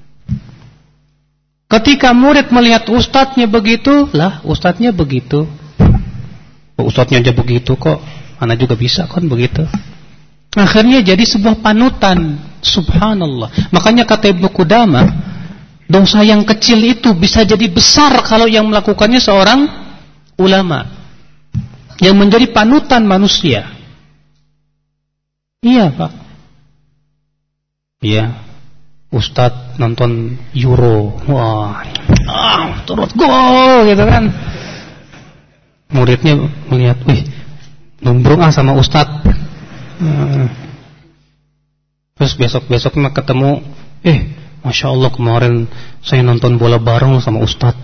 Ketika murid melihat ustadznya begitu, lah ustadznya begitu. Ustadznya aja begitu kok, mana juga bisa kan begitu. Akhirnya jadi sebuah panutan. Subhanallah. Makanya kata Ibnu Qudamah, dosa yang kecil itu bisa jadi besar kalau yang melakukannya seorang ulama yang menjadi panutan manusia. Iya, Pak. Iya. Ustadz nonton Euro, wah, ah, turut gol gitu kan. Muridnya melihat, wih, numbrung ah sama ustadz. Hmm. Terus besok-besoknya ketemu, eh, masya Allah kemarin saya nonton bola bareng sama ustadz.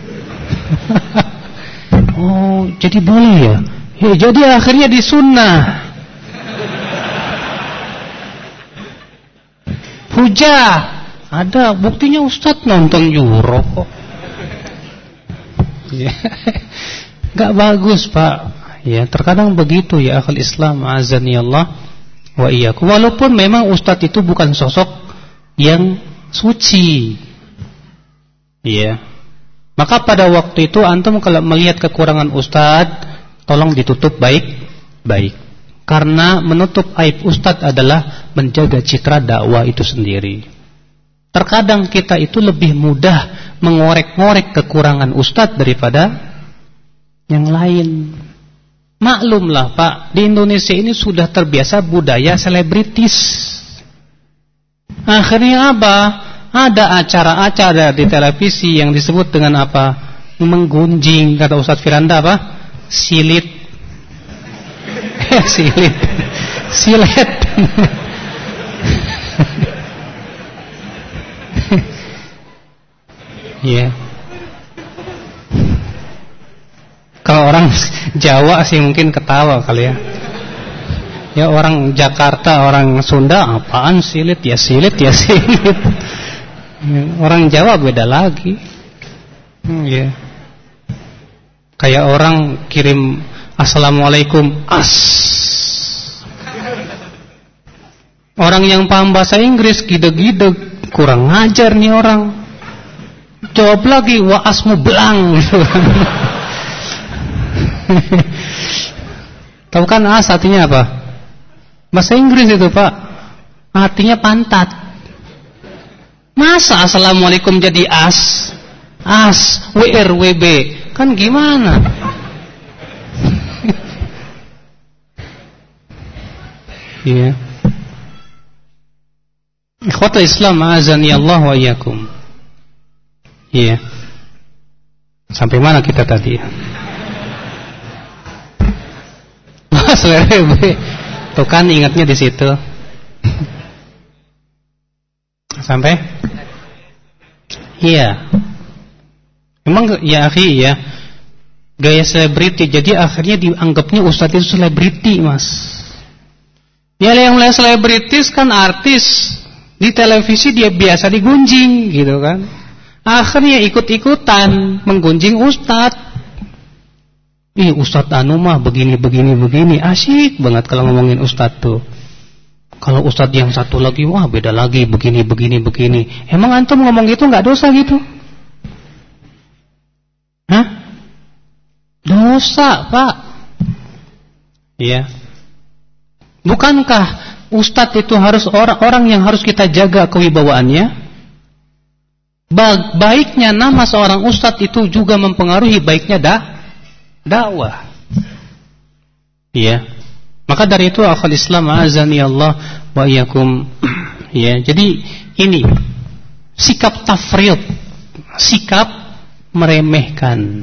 Oh, jadi boleh ya? Ya, jadi akhirnya disunnah. Hujah, ada buktinya ustadz nonton Euro kok. Ya. Gak bagus, Pak. Ya, terkadang begitu ya akhul Islam azani Allah wa iyyakum. Walaupun memang ustadz itu bukan sosok yang suci. Ya. Maka pada waktu itu antum kalau melihat kekurangan ustadz, tolong ditutup baik-baik. Karena menutup aib ustadz adalah menjaga citra dakwah itu sendiri. Terkadang kita itu lebih mudah mengorek-ngorek kekurangan ustadz daripada yang lain. Maklumlah, Pak, di Indonesia ini sudah terbiasa budaya selebritis. Akhirnya apa? Ada acara-acara di televisi yang disebut dengan apa? Menggunjing, kata Ustadz Firanda apa? Silit. Silit. Silet. Iya. Yeah. Kalau orang Jawa sih mungkin ketawa kali ya. Ya orang Jakarta, orang Sunda, apaan silit? Ya silit, ya silit. Orang Jawa beda lagi. Hmm, ya. Kayak orang kirim Assalamualaikum, as. Orang yang paham bahasa Inggris gide-gide, kurang ngajar nih orang. Jawab lagi, wa asmu belang. Tahu kan as artinya apa? Bahasa Inggris itu, Pak. Artinya pantat. Masa Assalamualaikum jadi as? As, W R W B. Kan gimana? Iya. Ikhwatul Islam azani Allah wa iyyakum. Iya. Sampai mana kita tadi? Selebriti. Tuh kan ingatnya di situ. Sampai? Iya. Memang ya akhi ya. Gaya selebriti. Jadi akhirnya dianggapnya ustadz itu selebriti, Mas. Ya yang lain selebritis kan artis. Di televisi dia biasa digunjing gitu kan. Akhirnya ikut-ikutan menggunjing ustadz. Ih, Ustadz anu mah begini begini begini, asyik banget kalau ngomongin Ustadz tuh. Kalau Ustadz yang satu lagi, wah beda lagi, begini begini begini. Emang antum ngomong gitu nggak dosa gitu? Hah? Dosa, Pak. Iya. Bukankah Ustadz itu harus orang-orang yang harus kita jaga kewibawaannya? Baiknya nama seorang Ustadz itu juga mempengaruhi baiknya dah dakwah. Iya. Maka dari itu akhul Islam azani Allah wa iyyakum. Ya, jadi ini sikap tafrid, sikap meremehkan.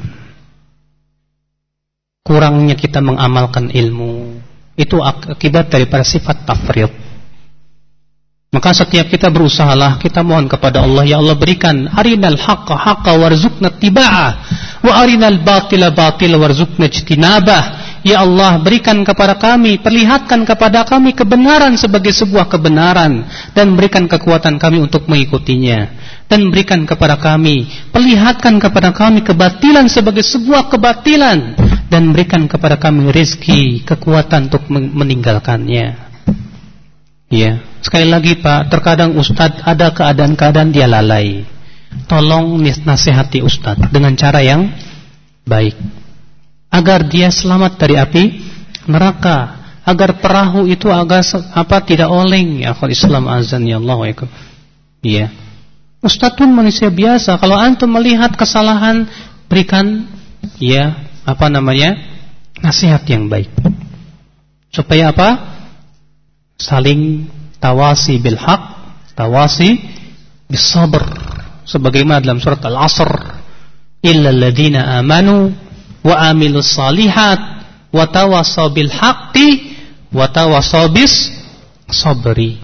Kurangnya kita mengamalkan ilmu itu akibat daripada sifat tafrid. Maka setiap kita berusahalah, kita mohon kepada Allah, ya Allah berikan arinal haqqa haqqa warzuqna ittiba'ah wa arinal batila batila warzuqna ijtinabah. Ya Allah berikan kepada kami, perlihatkan kepada kami kebenaran sebagai sebuah kebenaran dan berikan kekuatan kami untuk mengikutinya, dan berikan kepada kami, perlihatkan kepada kami kebatilan sebagai sebuah kebatilan dan berikan kepada kami rezeki, kekuatan untuk meninggalkannya. Ya, sekali lagi Pak, terkadang Ustadz ada keadaan-keadaan dia lalai. Tolong nasihati Ustadz dengan cara yang baik, agar dia selamat dari api neraka, agar perahu itu agar apa tidak oleng. Ya, kalau Islam azan ya Allah wa. Iya. Ustadz pun manusia biasa. Kalau antum melihat kesalahan, berikan ya apa namanya nasihat yang baik. Supaya apa? Saling tawasi bil haq, tawasi bis sabr. Sebagaimana dalam surat Al-Asr, illal ladzina amanu wa amilus salihat wa tawasaw bil haqqi wa tawasaw bis sabri.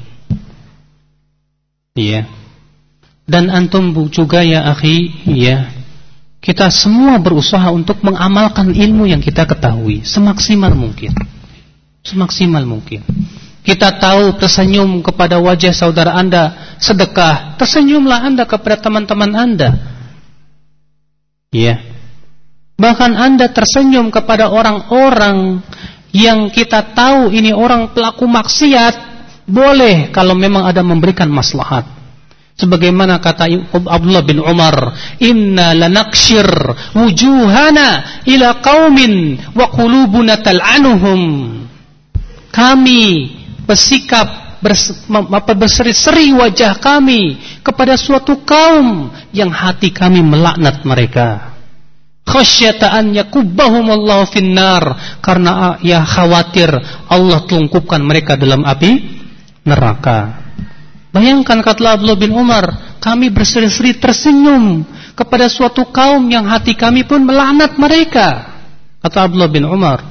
Iya. Dan antum juga ya akhi, ya. Kita semua berusaha untuk mengamalkan ilmu yang kita ketahui semaksimal mungkin. Semaksimal mungkin. Kita tahu tersenyum kepada wajah saudara Anda sedekah, tersenyumlah Anda kepada teman-teman Anda. Iya. Bahkan Anda tersenyum kepada orang-orang yang kita tahu ini orang pelaku maksiat, boleh kalau memang ada memberikan maslahat. Sebagaimana kata Abdullah bin Umar, inna lanakshir wujuhana ila qaumin wa qulubuna tal'anuhum. Kami bersikap bers, berseri-seri wajah kami kepada suatu kaum yang hati kami melaknat mereka. Khasyata an yakubbahumullahu finnar, karena ya khawatir Allah telungkupkan mereka dalam api neraka. Bayangkan kata Abdullah bin Umar, kami berseri-seri tersenyum kepada suatu kaum yang hati kami pun melaknat mereka. Kata Abdullah bin Umar.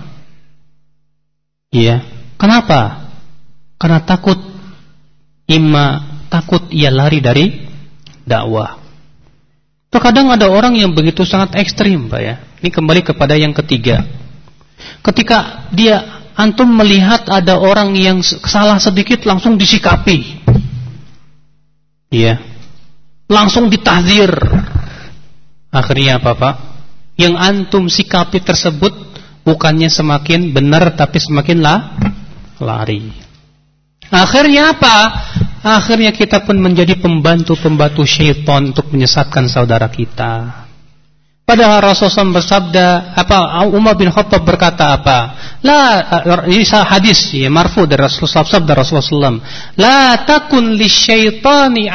Iya. Kenapa? Karena takut, imma takut ia lari dari dakwah. Terkadang ada orang yang begitu sangat ekstrim, Pak ya. Ini kembali kepada yang ketiga. Ketika dia antum melihat ada orang yang salah sedikit langsung disikapi. Iya. Langsung ditahdzir. Akhirnya apa, Pak? Yang antum sikapi tersebut bukannya semakin benar tapi semakin lah lari. Akhirnya apa? Akhirnya kita pun menjadi pembantu-pembantu syaitan untuk menyesatkan saudara kita. Padahal Rasulullah bersabda apa? Umar bin Khattab berkata apa? La, ini hadis ya, marfu dari Rasulullah, sabda Rasulullah, la takun lisyaitani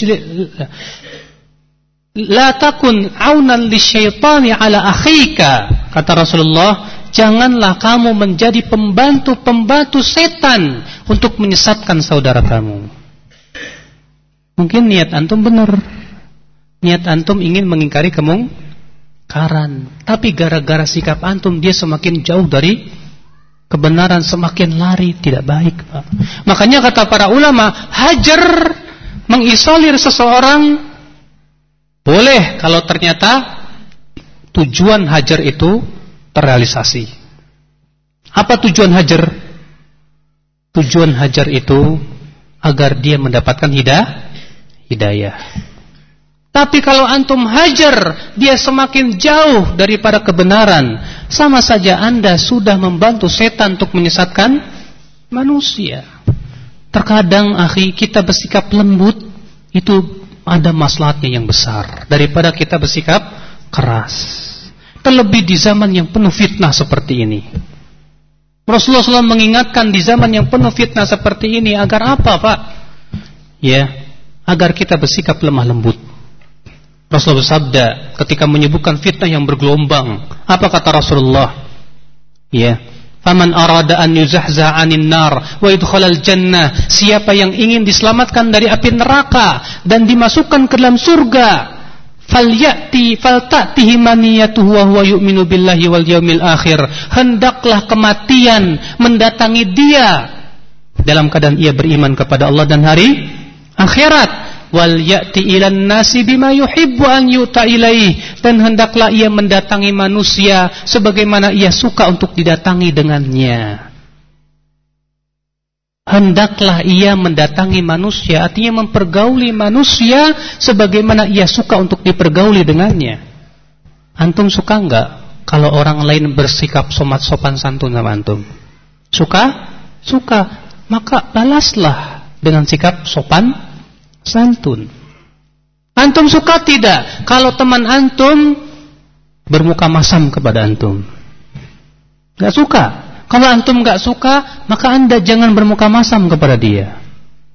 la takun aunan lisyaitani ala akhika. Kata Rasulullah, janganlah kamu menjadi pembantu-pembantu setan untuk menyesatkan saudara kamu. Mungkin niat antum benar, Niat antum ingin mengingkari kemungkaran, tapi gara-gara sikap antum dia semakin jauh dari kebenaran, semakin lari, tidak baik, Pak. Makanya kata para ulama, hajar, mengisolir seseorang boleh kalau ternyata tujuan hajar itu terrealisasi. Apa tujuan hajar? Tujuan hajar itu agar dia mendapatkan hidayah, hidayah. Tapi kalau antum hajar, dia semakin jauh daripada kebenaran, sama saja Anda sudah membantu setan untuk menyesatkan manusia. Terkadang, akhi, kita bersikap lembut itu ada maslahatnya yang besar daripada kita bersikap keras. Terlebih di zaman yang penuh fitnah seperti ini. Rasulullah shallallahu alaihi wasallam mengingatkan di zaman yang penuh fitnah seperti ini agar apa, Pak? Ya, agar kita bersikap lemah lembut. Rasulullah bersabda ketika menyebutkan fitnah yang bergelombang, apa kata Rasulullah? Ya, faman arada an yuzahza 'anil nar wa yadkhulal jannah, siapa yang ingin diselamatkan dari api neraka dan dimasukkan ke dalam surga, falyati faltatihi maniyatuhu wa huwa yu'minu billahi wal yaumil akhir, hendaklah kematian mendatangi dia dalam keadaan ia beriman kepada Allah dan hari akhirat. Wal ya'ti ilan nasi bima yuhibbu an yu'ta ilaih, dan hendaklah ia mendatangi manusia sebagaimana ia suka untuk didatangi dengannya. Hendaklah ia mendatangi manusia, artinya mempergauli manusia sebagaimana ia suka untuk dipergauli dengannya. Antum suka enggak kalau orang lain bersikap somat sopan santun sama antum? Suka? Suka. Maka balaslah dengan sikap sopan santun. Antum suka tidak kalau teman antum bermuka masam kepada antum? Gak suka. Kalau antum gak suka, maka anda jangan bermuka masam kepada dia.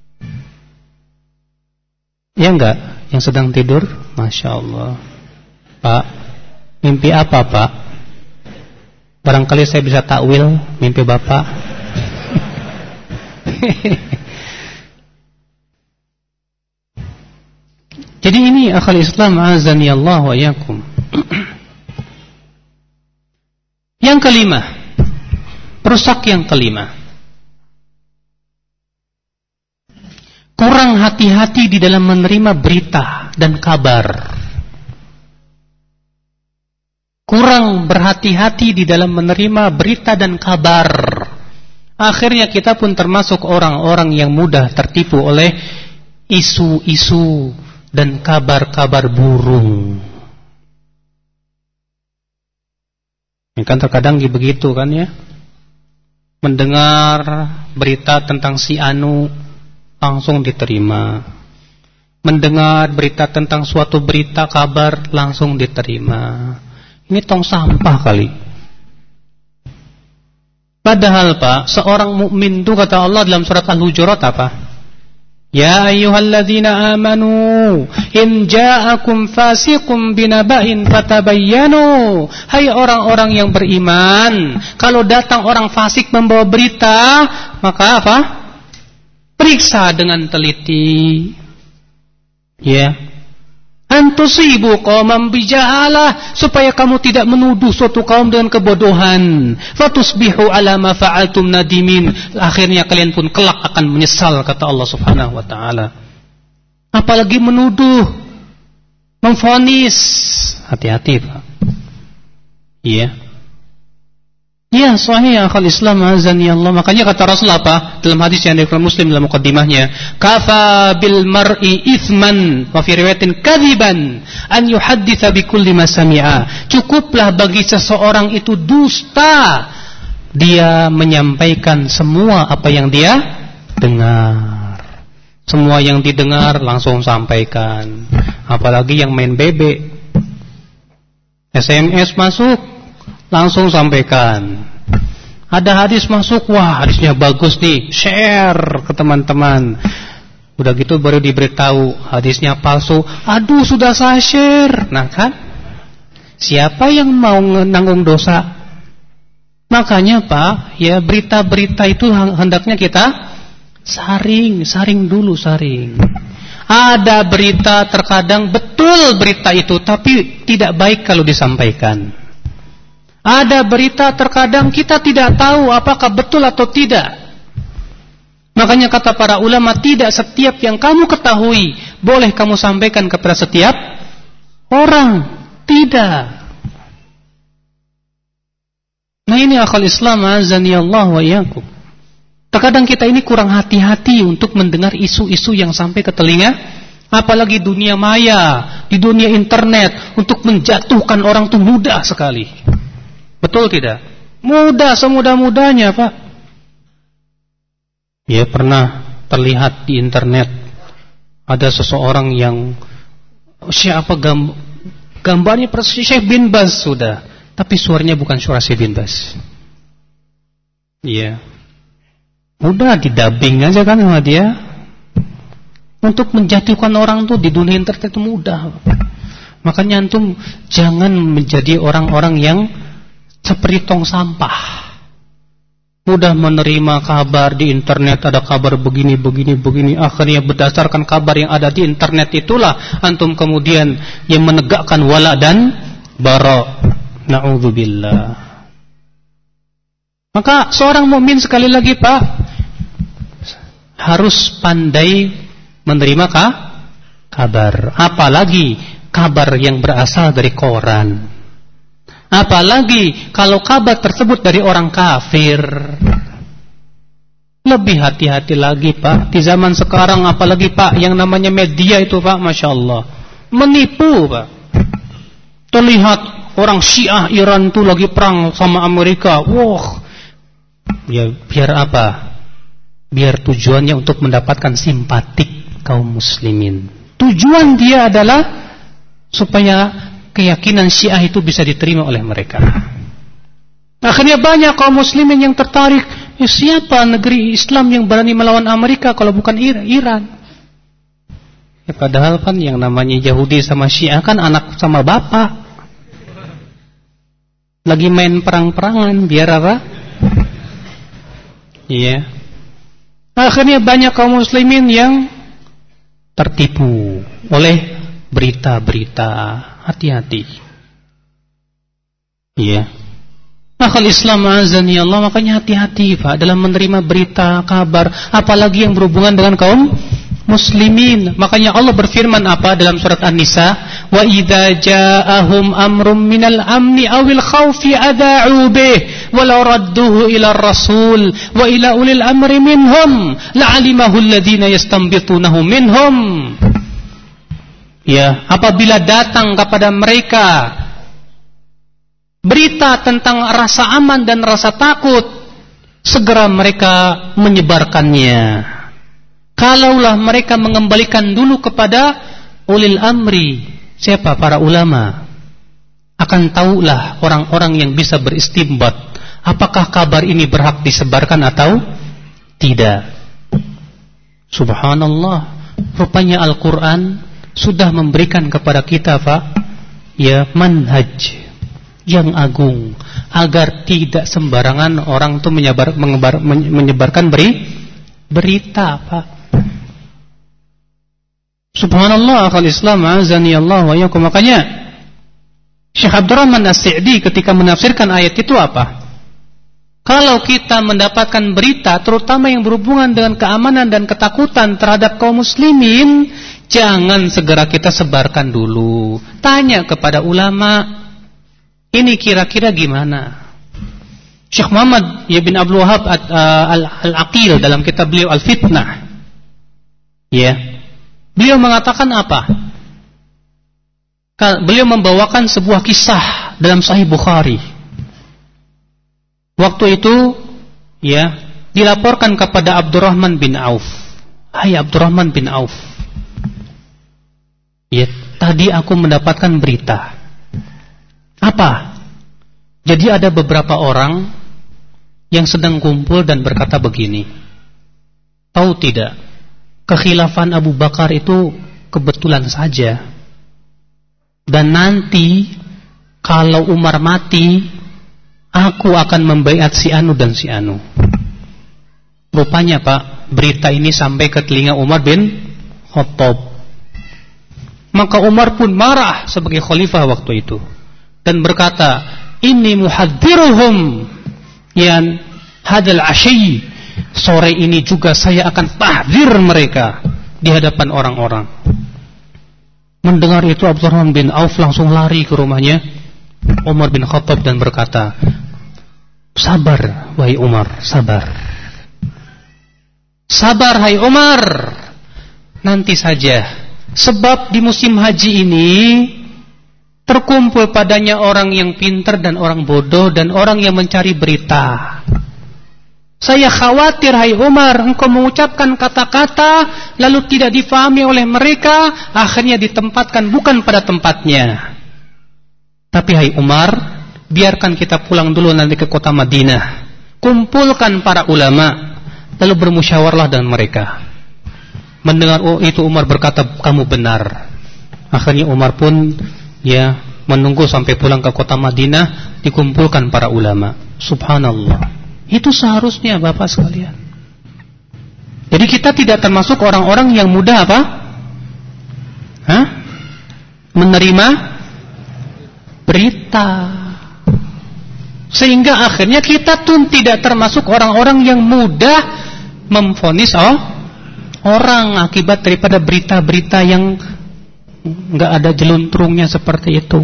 Ya enggak? Yang sedang tidur, Masya Allah. Pak, mimpi apa, Pak? Barangkali saya bisa takwil mimpi Bapak. Jadi ini akhal Islam azani Allah wa yakum. Yang kelima, perusak yang kelima, kurang hati-hati di dalam menerima berita dan kabar. Kurang berhati-hati di dalam menerima berita dan kabar. Akhirnya kita pun termasuk orang-orang yang mudah tertipu oleh isu-isu dan kabar-kabar burung. Ini kan terkadang begitu kan ya. Mendengar berita tentang si Anu langsung diterima. Mendengar berita tentang suatu berita kabar langsung diterima. Ini tong sampah kali. Padahal Pak, seorang mukmin itu kata Allah dalam surat Al-Hujurat apa? Ya ayyuhalladzina amanu in ja'akum fasiqun binaba'in fatabayyanu. Hai orang-orang yang beriman, kalau datang orang fasik membawa berita, maka apa? Periksa dengan teliti. Ya. Antusibu qauman bijahalah, supaya kamu tidak menuduh suatu kaum dengan kebodohan. Fatusbihu ala ma fa'altum nadimin, akhirnya kalian pun kelak akan menyesal, kata Allah Subhanahu wa taala. Apalagi menuduh, memvonis. Hati-hati, Pak. Iya. Ya, sahih akhal Islam azani Allah. Makanya kata Rasul apa? Dalam hadis yang diriwayatkan Muslim dalam muqaddimahnya, kafa bil mar'i ithman wa fi riwayatin kadziban an yuhadditsa bi kulli ma sami'a. Cukuplah bagi seseorang itu dusta dia menyampaikan semua apa yang dia dengar. Semua yang didengar langsung sampaikan. Apalagi yang main bebek. S M S masuk langsung sampaikan. Ada hadis masuk, wah hadisnya bagus nih, share ke teman-teman. Udah gitu baru diberitahu hadisnya palsu, aduh sudah saya share. Nah kan, siapa yang mau menanggung dosa? Makanya Pak, ya berita-berita itu hendaknya kita saring, saring dulu saring. Ada berita terkadang betul berita itu, tapi tidak baik kalau disampaikan. Ada berita terkadang kita tidak tahu apakah betul atau tidak. Makanya kata para ulama, tidak setiap yang kamu ketahui boleh kamu sampaikan kepada setiap orang. Tidak. Nah ini akal Islam, azani Allah wa iyyakum. Terkadang kita ini kurang hati-hati untuk mendengar isu-isu yang sampai ke telinga, apalagi dunia maya, di dunia internet, untuk menjatuhkan orang itu mudah sekali. Betul tidak? Mudah, semudah-mudahnya, Pak. Ya, pernah terlihat di internet ada seseorang yang siapa gam, gambarnya persis Syekh bin Baz sudah, tapi suaranya bukan suara Syekh bin Baz. Iya. Mudah didubbing aja kan sama dia. Untuk menjatuhkan orang tuh di dunia internet itu mudah. Makanya antum jangan menjadi orang-orang yang seperti tong sampah. Mudah menerima kabar di internet, ada kabar begini, begini, begini. Akhirnya berdasarkan kabar yang ada di internet itulah antum kemudian yang menegakkan wala dan bara. Na'udzubillah. Maka seorang mukmin sekali lagi, Pak, harus pandai menerima kah? kabar. Apalagi kabar yang berasal dari koran. Apalagi kalau kabar tersebut dari orang kafir. Lebih hati-hati lagi, Pak. Di zaman sekarang apalagi, Pak, yang namanya media itu, Pak, Masya Allah, menipu, Pak. Terlihat orang Syiah Iran itu lagi perang sama Amerika. Wah, ya biar apa? Biar tujuannya untuk mendapatkan simpatik kaum muslimin. Tujuan dia adalah supaya keyakinan Syiah itu bisa diterima oleh mereka. Akhirnya banyak kaum muslimin yang tertarik. Ya, siapa negeri Islam yang berani melawan Amerika kalau bukan Iran? Ya, padahal kan yang namanya Yahudi sama Syiah kan anak sama bapak. Lagi main perang-perangan biar apa? Iya. Akhirnya banyak kaum muslimin yang tertipu oleh berita-berita. Hati-hati. Iya. Akal Islam azani Allah, makanya hati-hati, Pak, dalam menerima berita, kabar, apalagi yang berhubungan dengan kaum muslimin. Makanya Allah berfirman apa dalam surat An-Nisa? Wa idza ja'ahum amrum minal amni awil khawfi adha'u bih walau radduhu ila rasul wa ila ulil amri minhum la'alimahu alladhina yastanbitunahu minhum. Ya, apabila datang kepada mereka berita tentang rasa aman dan rasa takut, segera mereka menyebarkannya. Kalaulah mereka mengembalikan dulu kepada ulil amri, siapa? Para ulama, akan tahulah orang-orang yang bisa beristimbat apakah kabar ini berhak disebarkan atau tidak. Subhanallah, rupanya Al-Quran sudah memberikan kepada kita, Pak, ya, manhaj yang agung agar tidak sembarangan orang itu menyebar, menyebar, menyebarkan beri, berita, Pak. Subhanallah, akal Islam azani Allah wa iyyakum. Makanya Syekh Abdurrahman As-Sa'di ketika menafsirkan ayat itu apa? Kalau kita mendapatkan berita terutama yang berhubungan dengan keamanan dan ketakutan terhadap kaum muslimin, jangan segera kita sebarkan dulu. Tanya kepada ulama, ini kira-kira gimana? Syekh Muhammad ya bin Abdul Wahab Al-Aqil dalam kitab beliau Al-Fitnah, ya, beliau mengatakan apa? Beliau membawakan sebuah kisah dalam Sahih Bukhari. Waktu itu, ya, dilaporkan kepada Abdurrahman bin Auf. Hai Abdurrahman bin Auf, ya, tadi aku mendapatkan berita. Apa? Jadi ada beberapa orang yang sedang kumpul dan berkata begini, tahu tidak, kekhilafan Abu Bakar itu kebetulan saja, dan nanti kalau Umar mati, aku akan membaiat si Anu dan si Anu. Rupanya, Pak, berita ini sampai ke telinga Umar bin Khattab. Maka Umar pun marah sebagai khalifah waktu itu dan berkata, "Inni muhadziruhum yan hadal asyi." Sore ini juga saya akan tahdzir mereka di hadapan orang-orang. Mendengar itu Abdurrahman bin Auf langsung lari ke rumahnya Umar bin Khattab dan berkata, "Sabar wahai Umar, sabar. Sabar hai Umar. Nanti saja. Sebab di musim haji ini terkumpul padanya orang yang pintar dan orang bodoh dan orang yang mencari berita. Saya khawatir hai Umar, engkau mengucapkan kata-kata lalu tidak difahami oleh mereka, akhirnya ditempatkan bukan pada tempatnya. Tapi hai Umar, biarkan kita pulang dulu nanti ke kota Madinah. Kumpulkan para ulama lalu bermusyawarah dengan mereka." Mendengar oh, itu Umar berkata, "Kamu benar." Akhirnya Umar pun ya menunggu sampai pulang ke kota Madinah, dikumpulkan para ulama. Subhanallah. Itu seharusnya Bapak sekalian. Jadi kita tidak termasuk orang-orang yang mudah apa? Hah? Menerima berita. Sehingga akhirnya kita pun tidak termasuk orang-orang yang mudah memvonis oh orang akibat daripada berita-berita yang enggak ada jeluntrungnya seperti itu.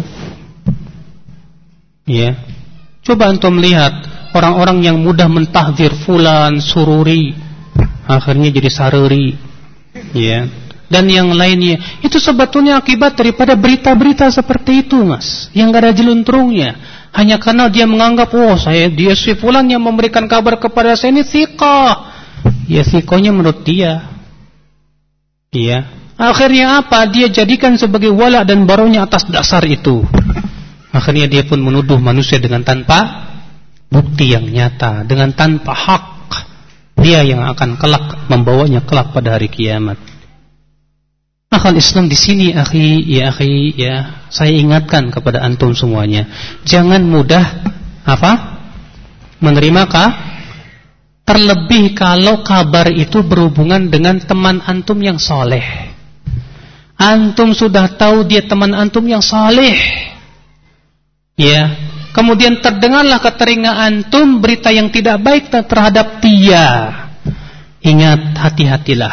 Ya. Coba antum lihat orang-orang yang mudah mentahdzir fulan, sururi, akhirnya jadi saruri. Ya. Dan yang lainnya, itu sebetulnya akibat daripada berita-berita seperti itu, Mas, yang enggak ada jeluntrungnya. Hanya karena dia menganggap, oh saya dia si fulan yang memberikan kabar kepada saya ini thiqah. Ya thiqahnya menurut dia. Iya. Akhirnya apa? Dia jadikan sebagai wala dan baronya atas dasar itu. Akhirnya dia pun menuduh manusia dengan tanpa bukti yang nyata, dengan tanpa hak. Dia yang akan kelak membawanya kelak pada hari kiamat. Akal Islam di sini, akhi, ya akhi, ya saya ingatkan kepada antum semuanya, jangan mudah apa? Menerima kah? Terlebih kalau kabar itu berhubungan dengan teman antum yang soleh. Antum sudah tahu dia teman antum yang soleh, ya. Kemudian terdengarlah ke telinga antum berita yang tidak baik terhadap dia. Ingat, hati-hatilah.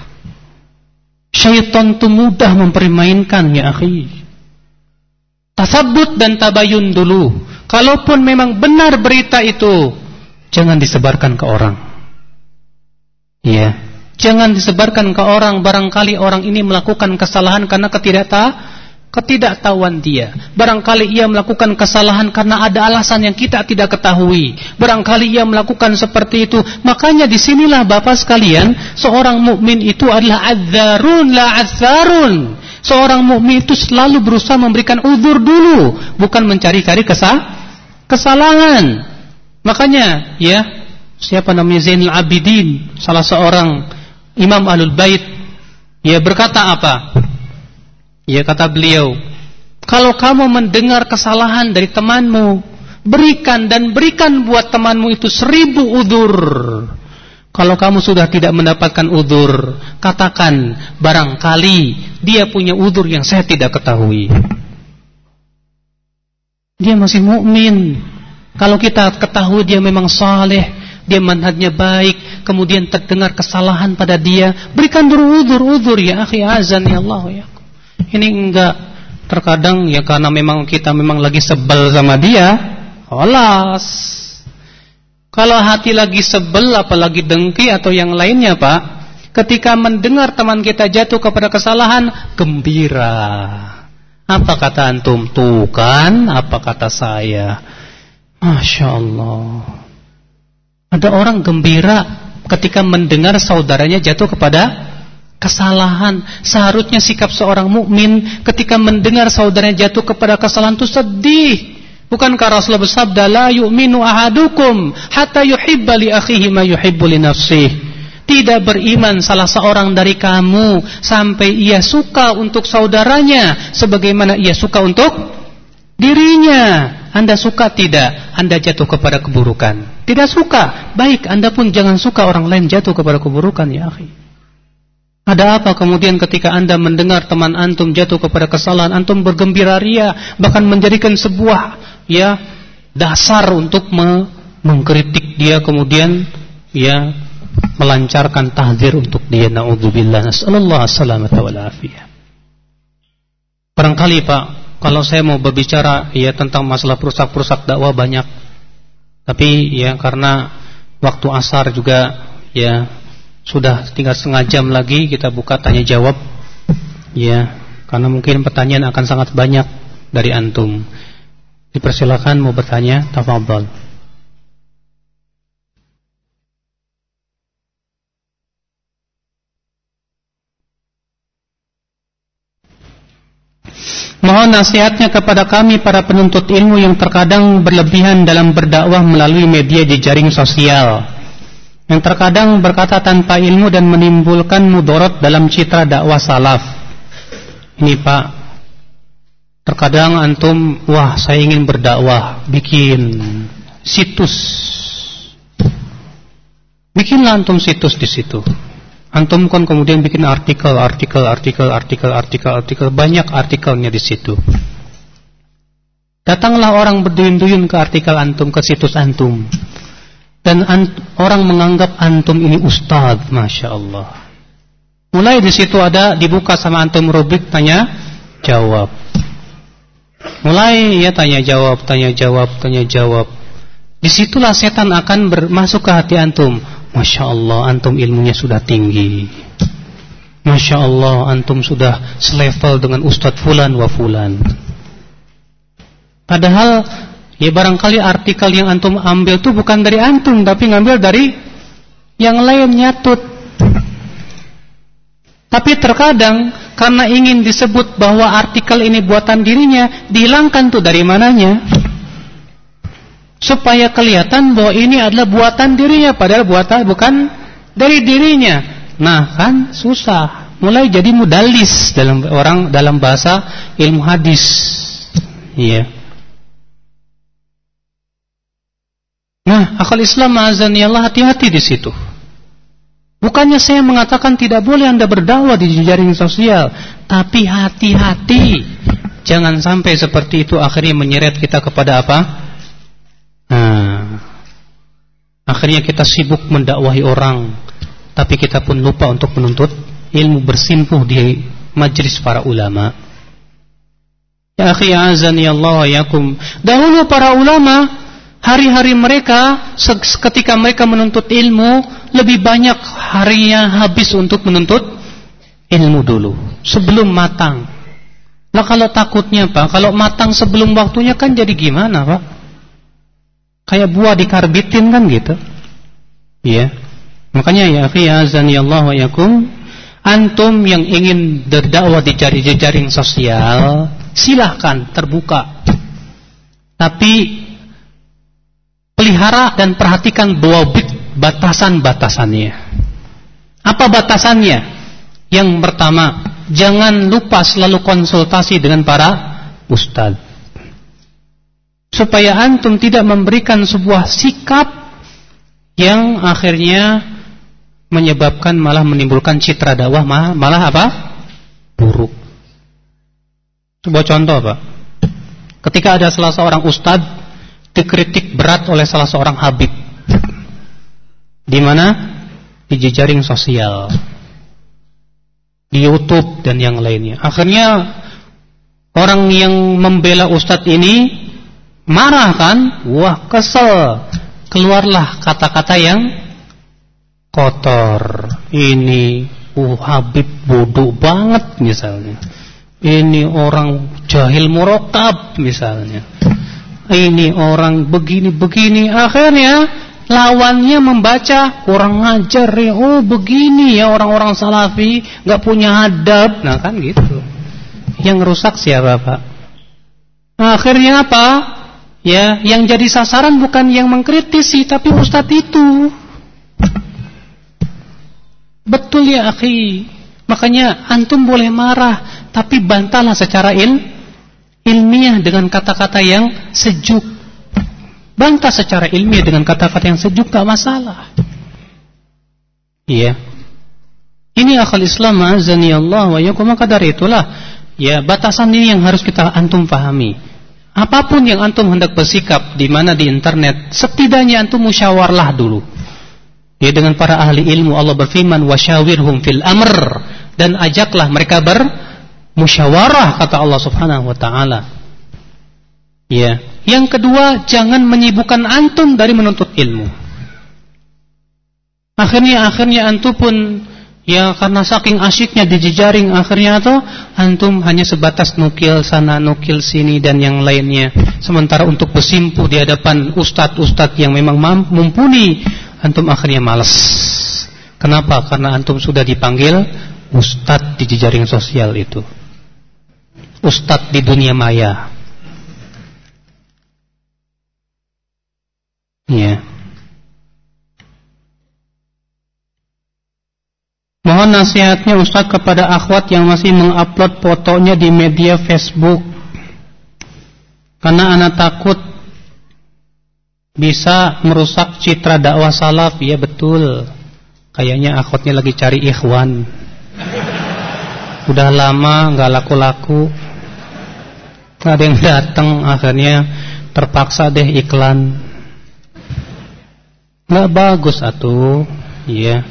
Syaitan itu mudah mempermainkan, ya akhi. Tasabbut dan tabayun dulu. Kalaupun memang benar berita itu, jangan disebarkan ke orang. Ya, jangan disebarkan ke orang. Barangkali orang ini melakukan kesalahan karena ketidaktahuan, ketidaktahuan dia. Barangkali ia melakukan kesalahan karena ada alasan yang kita tidak ketahui. Barangkali ia melakukan seperti itu. Makanya disinilah Bapak sekalian, seorang mukmin itu adalah adzarun la azzarun. Seorang mukmin itu selalu berusaha memberikan uzur dulu, bukan mencari-cari kesalahan. Makanya ya, siapa namanya Zainul Abidin, salah seorang Imam Ahlul Bait, ya berkata apa? Ya kata beliau, kalau kamu mendengar kesalahan dari temanmu, berikan dan berikan buat temanmu itu seribu udzur. Kalau kamu sudah tidak mendapatkan udzur, katakan barangkali dia punya udzur yang saya tidak ketahui. Dia masih mukmin. Kalau kita ketahui dia memang saleh, dia manhajnya baik, kemudian terdengar kesalahan pada dia, berikan dulu udzur-udzur, ya akhi azan ya Allah ya. Ini enggak, terkadang ya karena memang kita memang lagi sebel sama dia, alas. Kalau hati lagi sebel, apalagi dengki atau yang lainnya Pak, ketika mendengar teman kita jatuh kepada kesalahan, gembira. Apa kata antum? Tuh kan, apa kata saya? Masya Allah. Ada orang gembira ketika mendengar saudaranya jatuh kepada kesalahan. Seharusnya sikap seorang mukmin ketika mendengar saudaranya jatuh kepada kesalahan itu sedih. Bukankah Rasulullah bersabda, la yu'minu ahadukum hatta yuhibba li akhihi ma yuhibbu li nafsihi. Tidak beriman salah seorang dari kamu sampai ia suka untuk saudaranya sebagaimana ia suka untuk dirinya. Anda suka tidak, Anda jatuh kepada keburukan. Tidak suka, baik, Anda pun jangan suka orang lain jatuh kepada keburukan, ya akhi. Ada apa kemudian ketika Anda mendengar teman antum jatuh kepada kesalahan, antum bergembira ria, bahkan menjadikan sebuah ya dasar untuk me mengkritik dia, kemudian ya melancarkan tahdzir untuk dia. Naudzubillah, nasallallahu assalamata wal afiyah. Barangkali Pak, kalau saya mau berbicara ya tentang masalah perusak-perusak dakwah banyak. Tapi ya karena waktu asar juga ya sudah tinggal setengah jam lagi, kita buka tanya jawab. Ya, karena mungkin pertanyaan akan sangat banyak dari antum. Dipersilakan mau bertanya, tafadhol. Mohon nasihatnya kepada kami para penuntut ilmu yang terkadang berlebihan dalam berdakwah melalui media jejaring sosial, yang terkadang berkata tanpa ilmu dan menimbulkan mudarat dalam citra dakwah salaf. Ini Pak, terkadang antum, wah saya ingin berdakwah, bikin situs, bikinlah antum situs di situ. Antum kan kemudian bikin artikel, artikel, artikel, artikel, artikel, artikel, banyak artikelnya di situ. Datanglah orang berduyun-duyun ke artikel antum, ke situs antum, dan ant, orang menganggap antum ini ustadz, masya Allah. Mulai di situ ada dibuka sama antum rubrik tanya jawab. Mulai ya tanya jawab, tanya jawab, tanya jawab. Disitulah setan akan bermasuk ke hati antum. Masya Allah, antum ilmunya sudah tinggi. Masya Allah, antum sudah selevel dengan Ustadz Fulan wa Fulan. Padahal ya barangkali artikel yang antum ambil itu bukan dari antum, tapi ngambil dari yang lain, nyatut. Tapi terkadang karena ingin disebut bahwa artikel ini buatan dirinya, dihilangkan tuh dari mananya, supaya kelihatan bahwa ini adalah buatan dirinya, padahal buatan bukan dari dirinya. Nah kan susah, mulai jadi mudallis dalam orang dalam bahasa ilmu hadis. Iya. Nah, akal Islam azani Allah, hati-hati di situ. Bukannya saya mengatakan tidak boleh Anda berdakwah di jejaring sosial, tapi hati-hati, jangan sampai seperti itu akhirnya menyeret kita kepada apa? Nah, akhirnya kita sibuk mendakwahi orang, tapi kita pun lupa untuk menuntut ilmu, bersimpuh di majelis para ulama. Ya akhi azani Allah wa yakum. Dahulu para ulama, hari-hari mereka ketika mereka menuntut ilmu, lebih banyak harinya habis untuk menuntut ilmu dulu, sebelum matang. Nah kalau takutnya Pak, kalau matang sebelum waktunya kan jadi gimana Pak? Kayak buah dikarbitin kan gitu. Iya. Makanya ya akhi azani Allah wa yakum, antum yang ingin berdakwah di jejaring sosial, silahkan terbuka. Tapi pelihara dan perhatikan dawabit, batasan-batasannya. Apa batasannya? Yang pertama, jangan lupa selalu konsultasi dengan para ustadz, supaya antum tidak memberikan sebuah sikap yang akhirnya menyebabkan malah menimbulkan citra dakwah malah apa? Buruk. Sebuah contoh Pak, ketika ada salah seorang ustadz dikritik berat oleh salah seorang habib, di mana? Di jejaring sosial, di YouTube dan yang lainnya. Akhirnya orang yang membela ustadz ini marah kan? Wah, kesel. Keluarlah kata-kata yang kotor. Ini uh, Habib bodoh banget misalnya. Ini orang jahil murokab misalnya. Ini orang begini-begini. Akhirnya lawannya membaca, kurang ngajar ya. Oh begini ya orang-orang salafi, gak punya adab. Nah kan gitu. Yang rusak siapa Pak? Akhirnya apa? Ya, yang jadi sasaran bukan yang mengkritisi, tapi ustadz itu. Betul ya akhi. Makanya antum boleh marah, tapi bantahlah secara il, ilmiah dengan kata-kata yang sejuk. Bantah secara ilmiah dengan kata-kata yang sejuk, gak masalah. Iya. Ini akal Islam azani Allah wa yakum, maka dari itulah ya batasan ini yang harus kita antum pahami. Apapun yang antum hendak bersikap di mana di internet, setidaknya antum musyawarlah dulu. Ya, dengan para ahli ilmu. Allah berfirman wasyawirhum fil amr, dan ajaklah mereka bermusyawarah, kata Allah Subhanahu wa taala. Ya. Yang kedua, jangan menyibukkan antum dari menuntut ilmu. Akhirnya akhirnya antum pun ya karena saking asyiknya di jejaring, akhirnya atau antum hanya sebatas nukil sana nukil sini dan yang lainnya. Sementara untuk bersimpu di hadapan ustadz-ustadz yang memang mumpuni, antum akhirnya malas. Kenapa? Karena antum sudah dipanggil ustadz di jejaring sosial itu, ustadz di dunia maya. Ya. Mohon nasihatnya Ustaz kepada akhwat yang masih mengupload fotonya di media Facebook, karena anak takut bisa merusak citra dakwah salaf. Ya betul. Kayaknya akhwatnya lagi cari ikhwan. Udah lama nggak laku-laku, nggak ada yang datang, akhirnya terpaksa deh iklan. Nggak bagus atuh. Iya.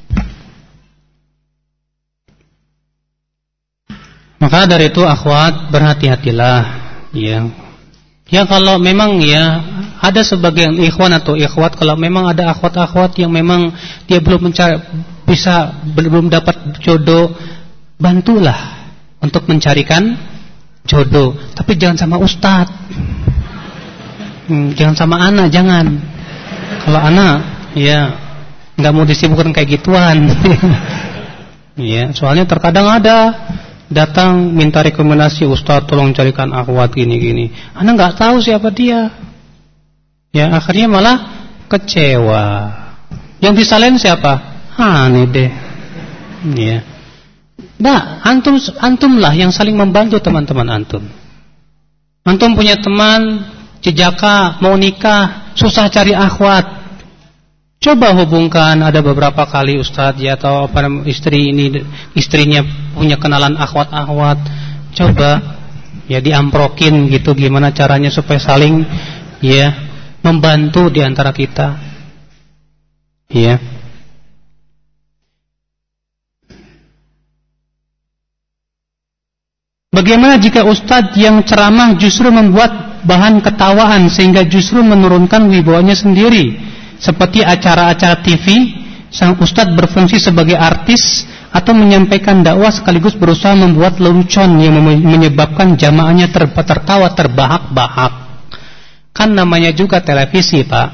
Maka dari itu akhwat, berhati-hatilah. Ya. Ya kalau memang ya ada sebagian ikhwan atau ikhwat, kalau memang ada akhwat-akhwat yang memang dia belum mencari, bisa belum dapat jodoh, bantulah untuk mencarikan jodoh. Tapi jangan sama ustadz. Hmm, jangan sama anak, jangan. Kalau anak ya nggak mau disibukkan kayak gituan. Ya, soalnya terkadang ada datang minta rekomendasi, Ustaz tolong carikan akhwat gini-gini. Anak nggak tahu siapa dia. Ya, akhirnya malah kecewa. Yang disalahin siapa? Aneh deh. Ya. Nah, antum antumlah yang saling membantu teman-teman antum. Antum punya teman jejaka mau nikah, susah cari akhwat. Coba hubungkan, ada beberapa kali Ustadz ya, atau apa istri ini istrinya punya kenalan akhwat-akhwat. Coba ya diamprokin gitu, gimana caranya supaya saling ya membantu di antara kita. Ya. Bagaimana jika Ustadz yang ceramah justru membuat bahan ketawaan sehingga justru menurunkan wibawanya sendiri? Seperti acara-acara T V, sang ustadz berfungsi sebagai artis atau menyampaikan dakwah sekaligus berusaha membuat lelucon yang menyebabkan jamaahnya ter- tertawa terbahak-bahak. Kan namanya juga televisi, Pak.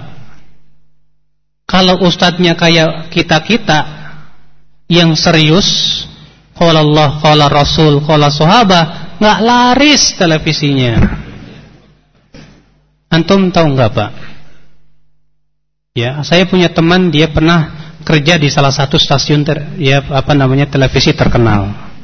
Kalau ustadznya kayak kita-kita yang serius, qala Allah, qala Rasul, qala sahabat, nggak laris televisinya. Antum tahu nggak, Pak? Ya, saya punya teman, dia pernah kerja di salah satu stasiun ter, ya apa namanya televisi terkenal.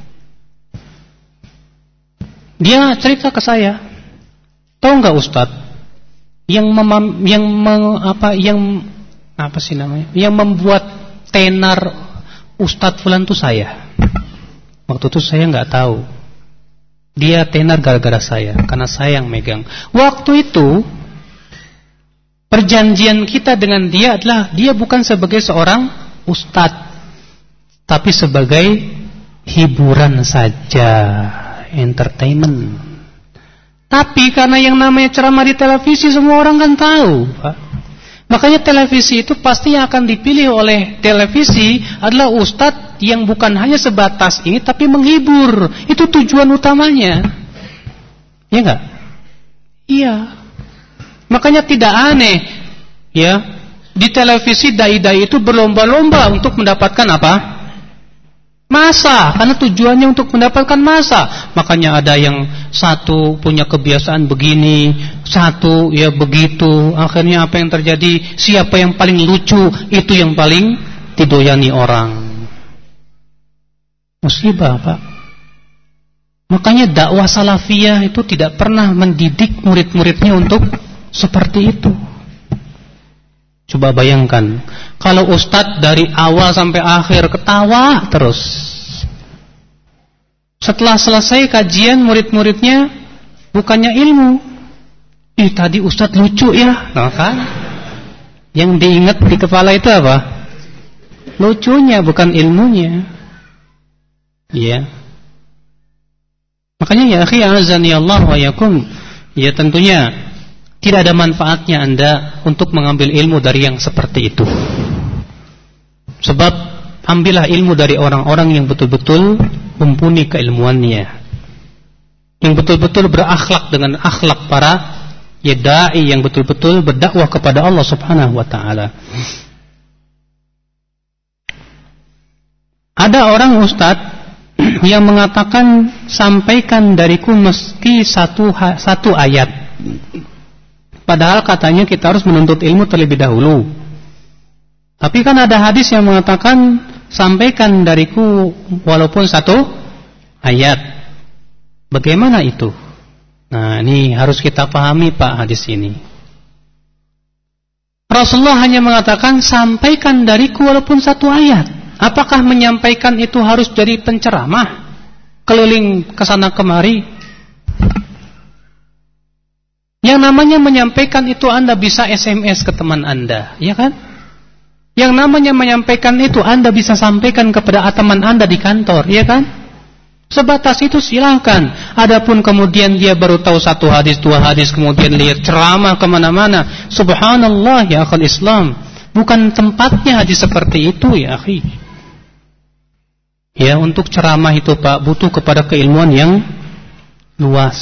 Dia cerita ke saya, tahu nggak Ustadz, yang memam, yang mem, apa yang apa sih namanya, yang membuat tenar Ustadz Fulan itu saya. Waktu itu saya nggak tahu, dia tenar gara-gara saya, karena saya yang megang. Waktu itu perjanjian kita dengan dia adalah dia bukan sebagai seorang ustadz, tapi sebagai hiburan saja, entertainment. Tapi karena yang namanya ceramah di televisi semua orang kan tahu, Pak. Makanya televisi itu pasti yang akan dipilih oleh televisi adalah ustadz yang bukan hanya sebatas ini tapi menghibur. Itu tujuan utamanya. Iya enggak? Iya. Makanya tidak aneh ya, di televisi dai-dai itu berlomba-lomba untuk mendapatkan apa? Masa, karena tujuannya untuk mendapatkan masa. Makanya ada yang satu punya kebiasaan begini, satu ya begitu. Akhirnya apa yang terjadi? Siapa yang paling lucu, itu yang paling didoyani orang. Musibah, Pak. Makanya dakwah salafiyah itu tidak pernah mendidik murid-muridnya untuk seperti itu. Coba Coba bayangkan, kalau ustadz dari awal sampai akhir ketawa terus. Setelah selesai kajian, murid-muridnya bukannya ilmu. Ih, tadi ustadz lucu ya. Nah kan? Yang diingat di kepala itu apa? Lucunya, bukan ilmunya. Ya. Makanya ya akhi azani Allah wa yakum, ya tentunya tidak ada manfaatnya Anda untuk mengambil ilmu dari yang seperti itu. Sebab ambillah ilmu dari orang-orang yang betul-betul mumpuni keilmuannya, yang betul-betul berakhlak dengan akhlak para ya dai yang betul-betul berdakwah kepada Allah Subhanahu wa taala. Ada orang ustadz yang mengatakan sampaikan dariku meski satu satu ayat. Padahal katanya kita harus menuntut ilmu terlebih dahulu. Tapi kan ada hadis yang mengatakan sampaikan dariku walaupun satu ayat. Bagaimana itu? Nah, ini harus kita pahami Pak hadis ini. Rasulullah hanya mengatakan sampaikan dariku walaupun satu ayat. Apakah menyampaikan itu harus jadi penceramah, keliling kesana kemari? Yang namanya menyampaikan itu Anda bisa S M S ke teman Anda, ya kan? Yang namanya menyampaikan itu Anda bisa sampaikan kepada teman Anda di kantor, ya kan? Sebatas itu silakan. Adapun kemudian dia baru tahu satu hadis, dua hadis, kemudian lihat ceramah kemana-mana. Subhanallah ya akhul Islam, bukan tempatnya hadis seperti itu ya akhi. Ya, untuk ceramah itu Pak butuh kepada keilmuan yang luas.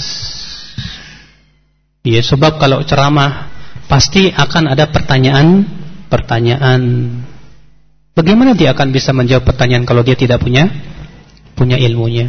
Ya, sebab kalau ceramah pasti akan ada pertanyaan-pertanyaan. Bagaimana dia akan bisa menjawab pertanyaan kalau dia tidak punya punya ilmunya?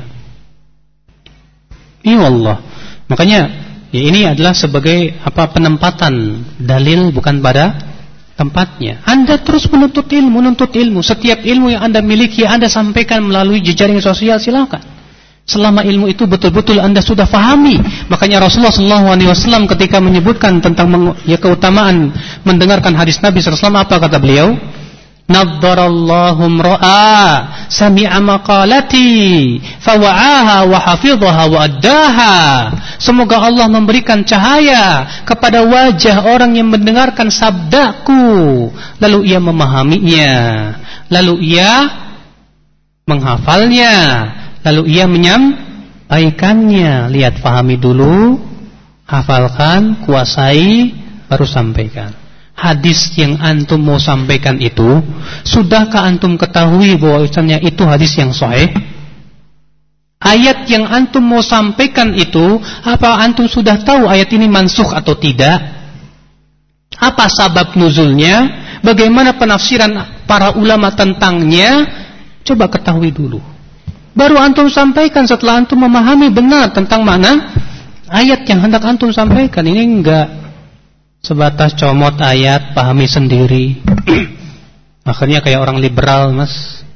Ya Allah. Makanya ya ini adalah sebagai apa penempatan dalil bukan pada tempatnya. Anda terus menuntut ilmu, menuntut ilmu. Setiap ilmu yang Anda miliki, Anda sampaikan melalui jejaring sosial, silakan. Selama ilmu itu betul-betul Anda sudah fahami. Makanya Rasulullah shallallahu alaihi wasallam ketika menyebutkan tentang meng, ya, keutamaan mendengarkan hadis Nabi shallallahu alaihi wasallam, apa kata beliau? Naddarallahu mra'a sami'a maqalati fawa'aha wa hafidhaha wa addaha. Semoga Allah memberikan cahaya kepada wajah orang yang mendengarkan sabdaku, lalu ia memahaminya, lalu ia menghafalnya, lalu ia menyampaikannya. Lihat, pahami dulu, hafalkan, kuasai, baru sampaikan. Hadis yang antum mau sampaikan itu, sudahkah antum ketahui bahwasanya itu hadis yang sahih? Ayat yang antum mau sampaikan itu, apa antum sudah tahu ayat ini mansukh atau tidak? Apa sabab nuzulnya? Bagaimana penafsiran para ulama tentangnya? Coba ketahui dulu, baru antum sampaikan setelah antum memahami benar tentang mana ayat yang hendak antum sampaikan. Ini enggak sebatas comot ayat, pahami sendiri. Akhirnya kayak orang liberal, mas.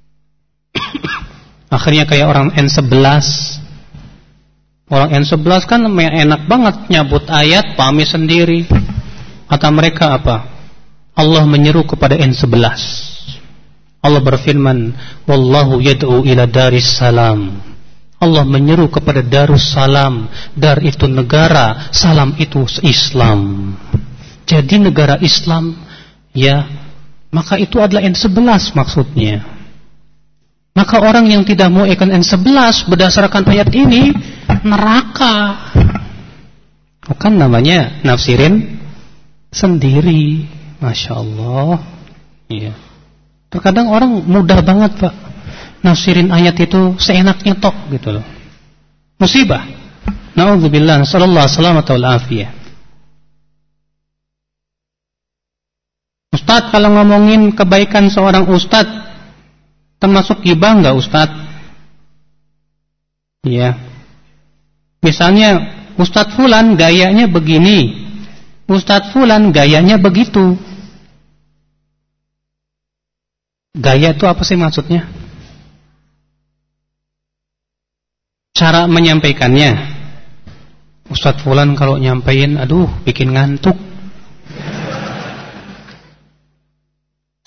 Akhirnya kayak orang N sebelas. Orang N sebelas kan enak banget nyabut ayat, pahami sendiri. Kata mereka apa? Allah menyeru kepada N sebelas. Allah berfirman, wallahu yad'u ila daris salam. Allah menyeru kepada Darussalam. Dar itu negara, salam itu Islam. Jadi negara Islam, ya, maka itu adalah N sebelas maksudnya. Maka orang yang tidak mau ikut N sebelas berdasarkan ayat ini, neraka. Bukan namanya nafsirin sendiri. Masya Allah. Ya. Terkadang orang mudah banget Pak nafsirin ayat itu seenaknya tok gitu loh. Musibah. Na'udzubillah, sallallahu salamata wal afiyah. Ustaz, kalau ngomongin kebaikan seorang ustaz termasuk ghibah enggak Ustaz? Iya. Misalnya Ustaz fulan gayanya begini, Ustaz fulan gayanya begitu. Gaya itu apa sih maksudnya? Cara menyampaikannya. Ustadz fulan kalau nyampein, aduh, bikin ngantuk.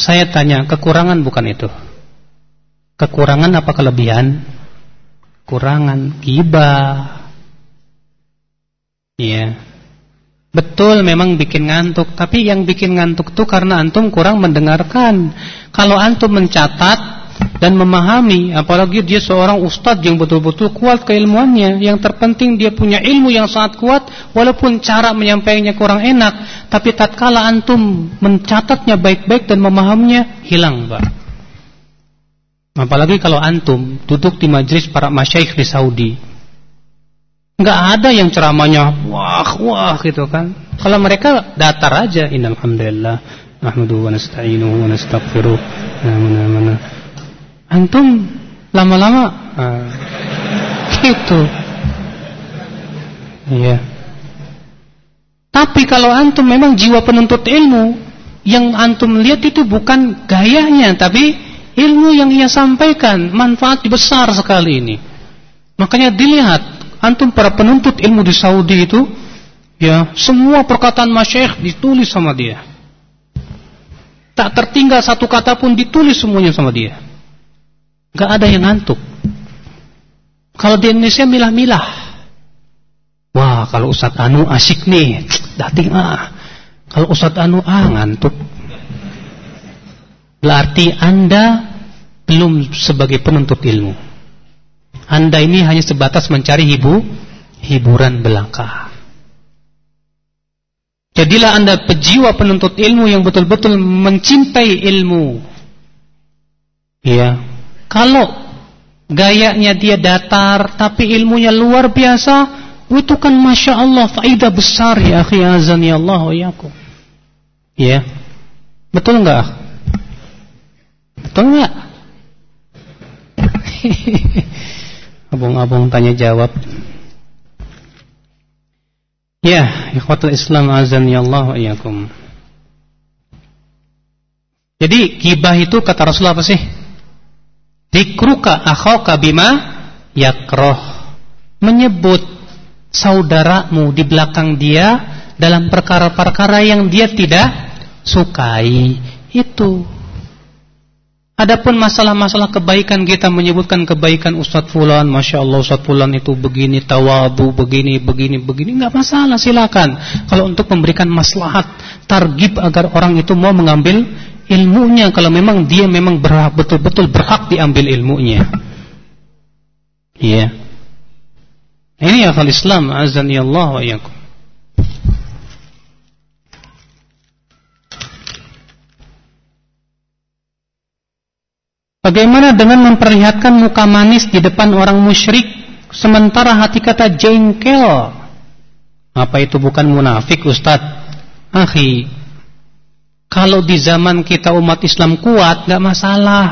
Saya tanya, kekurangan bukan itu? Kekurangan apa kelebihan? Kekurangan, ghibah. Iya. Betul memang bikin ngantuk, tapi yang bikin ngantuk tuh karena antum kurang mendengarkan. Kalau antum mencatat dan memahami, apalagi dia seorang ustadz yang betul-betul kuat keilmuannya, yang terpenting dia punya ilmu yang sangat kuat, walaupun cara menyampaikannya kurang enak, tapi tatkala antum mencatatnya baik-baik dan memahaminya, hilang, Pak. Apalagi kalau antum duduk di majelis para masyaikh di Saudi, nggak ada yang ceramahnya wah wah gitu kan. Kalau mereka datar aja, innal hamdalillah nahmaduhu wa nasta'inuhu wa nastaghfiruh, mana mana. Antum lama-lama ah, gitu. Iya. Tapi kalau antum memang jiwa penuntut ilmu, yang antum lihat itu bukan gayanya, tapi ilmu yang ia sampaikan, manfaat besar sekali ini. Makanya dilihat, antum para penuntut ilmu di Saudi itu, ya, semua perkataan masyayikh ditulis sama dia. Tak tertinggal satu kata pun ditulis semuanya sama dia. Gak ada yang ngantuk. Kalau di Indonesia milah-milah. Wah, kalau Ustadz Anu asik nih, dating ah. Kalau Ustadz Anu ah ngantuk. Berarti Anda belum sebagai penuntut ilmu. Anda ini hanya sebatas mencari hibu, hiburan belaka. Jadilah Anda pejiwa penuntut ilmu yang betul-betul mencintai ilmu. Ya. Kalau gayanya dia datar tapi ilmunya luar biasa, itu kan masya Allah faedah besar ya akhi azani Allah wa iyyakum. Ya. Betul enggak? Betul enggak? Abang-abang tanya jawab. Ya, ikhwatul Islam azani Allah wa iyyakum. Jadi ghibah itu kata Rasulullah apa sih? Dikruka akhauka bima yakroh, menyebut saudaramu di belakang dia dalam perkara-perkara yang dia tidak sukai. Itu. Adapun masalah-masalah kebaikan, kita menyebutkan kebaikan Ustadz Fulan, masya Allah Ustadz Fulan itu begini, tawadu, begini, begini, begini, nggak masalah, silakan. Kalau untuk memberikan maslahat, targib agar orang itu mau mengambil ilmunya, kalau memang dia memang berhak, betul-betul berhak diambil ilmunya. Iya. Ini akal Islam azani Allah wa iyyakum. Bagaimana dengan memperlihatkan muka manis di depan orang musyrik sementara hati kata jengkel? Apa itu bukan munafik, Ustaz? Akhi, kalau di zaman kita umat Islam kuat, gak masalah.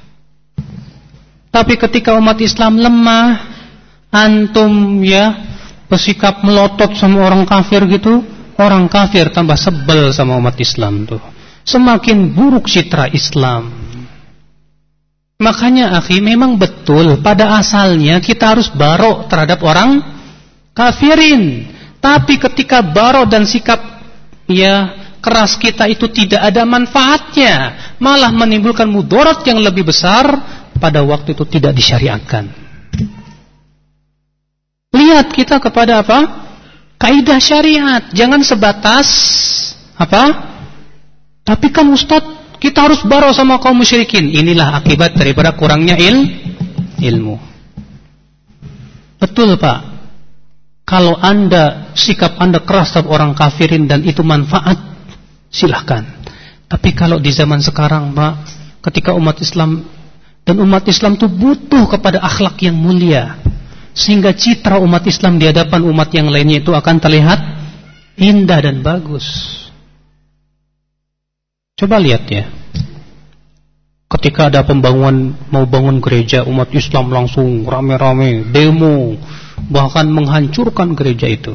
Tapi ketika umat Islam lemah, antum ya bersikap melotot sama orang kafir gitu, orang kafir tambah sebel sama umat Islam tuh. Semakin buruk citra Islam. Makanya akhi, memang betul pada asalnya kita harus barok terhadap orang kafirin. Tapi ketika barok dan sikap ya keras kita itu tidak ada manfaatnya, malah menimbulkan mudarat yang lebih besar, pada waktu itu tidak disyariatkan. Lihat kita kepada apa? Kaidah syariat, jangan sebatas apa? Tapi kan Ustadz, kita harus baro sama kaum musyrikin. Inilah akibat daripada kurangnya il, ilmu. Betul Pak. Kalau anda, sikap anda keras terhadap orang kafirin dan itu manfaat, silahkan. Tapi kalau di zaman sekarang Pak, ketika umat Islam, dan umat Islam itu butuh kepada akhlak yang mulia, sehingga citra umat Islam di hadapan umat yang lainnya itu akan terlihat indah dan bagus. Coba lihat ya, ketika ada pembangunan, mau bangun gereja, umat Islam langsung rame-rame demo, bahkan menghancurkan gereja itu.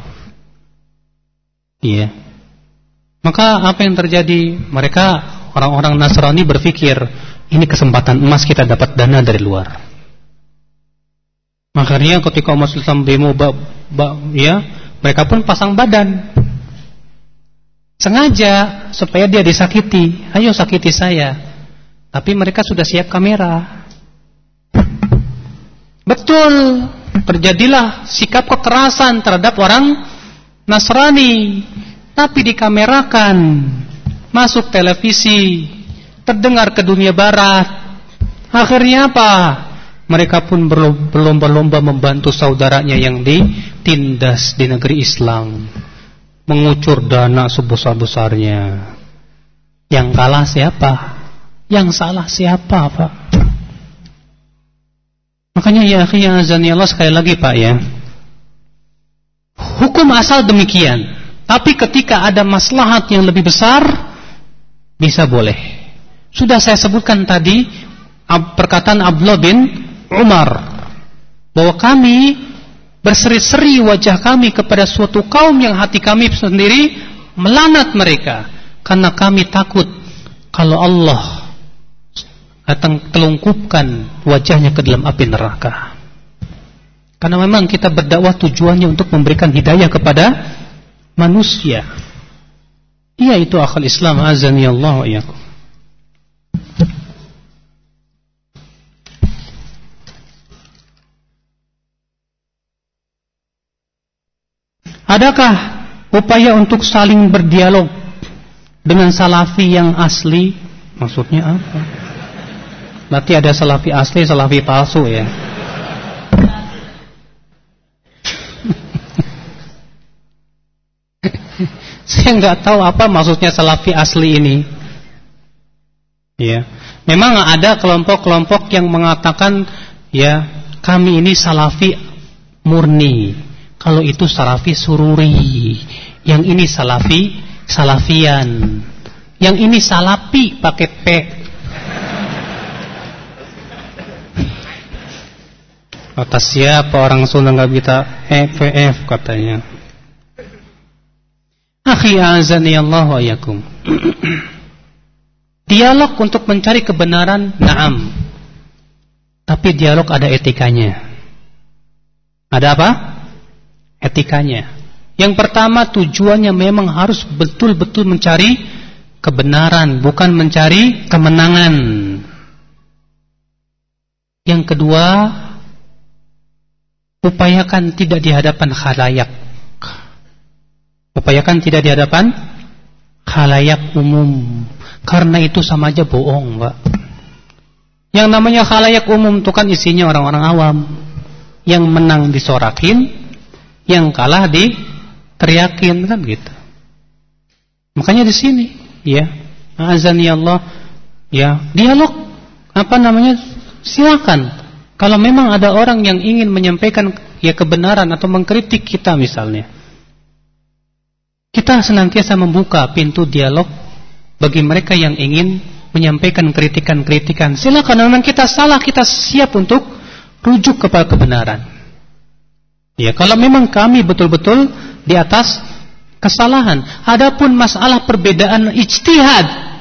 Iya. Maka apa yang terjadi? Mereka orang-orang Nasrani berpikir, ini kesempatan emas kita dapat dana dari luar. Makanya ketika umat Islam demo, ba, ba, ya, mereka pun pasang badan. sengaja supaya dia disakiti. Ayo sakiti saya. Tapi mereka sudah siap kamera. Betul, terjadilah sikap kekerasan terhadap orang Nasrani, tapi dikamerakan, masuk televisi, terdengar ke dunia barat. Akhirnya apa? Mereka pun berlomba-lomba membantu saudaranya yang ditindas di negeri Islam, mengucur dana sebesar-besarnya. Yang kalah siapa? Yang salah siapa, Pak? Makanya ya akhi ya azani Allah, sekali lagi Pak ya, hukum asal demikian, tapi ketika ada maslahat yang lebih besar, bisa boleh. Sudah saya sebutkan tadi perkataan Abdullah bin Umar, bahwa kami berseri-seri wajah kami kepada suatu kaum yang hati kami sendiri melanat mereka, karena kami takut kalau Allah datang telungkupkan wajahnya ke dalam api neraka. Karena memang kita berdakwah tujuannya untuk memberikan hidayah kepada manusia. Iya, itu akal Islam, azani Allah wa iyyakum. Adakah upaya untuk saling berdialog dengan salafi yang asli? Maksudnya apa? Berarti ada salafi asli, salafi palsu ya. Saya nggak tahu apa maksudnya salafi asli ini. Ya, memang ada kelompok-kelompok yang mengatakan ya kami ini salafi murni. Kalau itu salafi sururi, yang ini salafi salafian, yang ini salapi pakai P. Kata siapa orang Sunda nggak bisa E V F katanya. Akhi azani Allah wa yakum. Dialog untuk mencari kebenaran, na'am. Tapi dialog ada etikanya. Ada apa? Etikanya. Yang pertama, tujuannya memang harus betul-betul mencari kebenaran, bukan mencari kemenangan. Yang kedua, upayakan tidak di hadapan khalayak. Upayakan tidak di hadapan khalayak umum, karena itu sama aja bohong, Pak. Yang namanya khalayak umum itu kan isinya orang-orang awam. Yang menang disorakin, yang kalah diteriakin, kan gitu. Makanya di sini, ya, azani Allah, ya, dialog apa namanya? Silakan. Kalau memang ada orang yang ingin menyampaikan ya kebenaran atau mengkritik kita misalnya, kita senantiasa membuka pintu dialog bagi mereka yang ingin menyampaikan kritikan-kritikan. Silakan, memang kita salah, kita siap untuk rujuk kepada kebenaran. Ya, kalau memang kami betul-betul di atas kesalahan. Adapun masalah perbedaan ijtihad,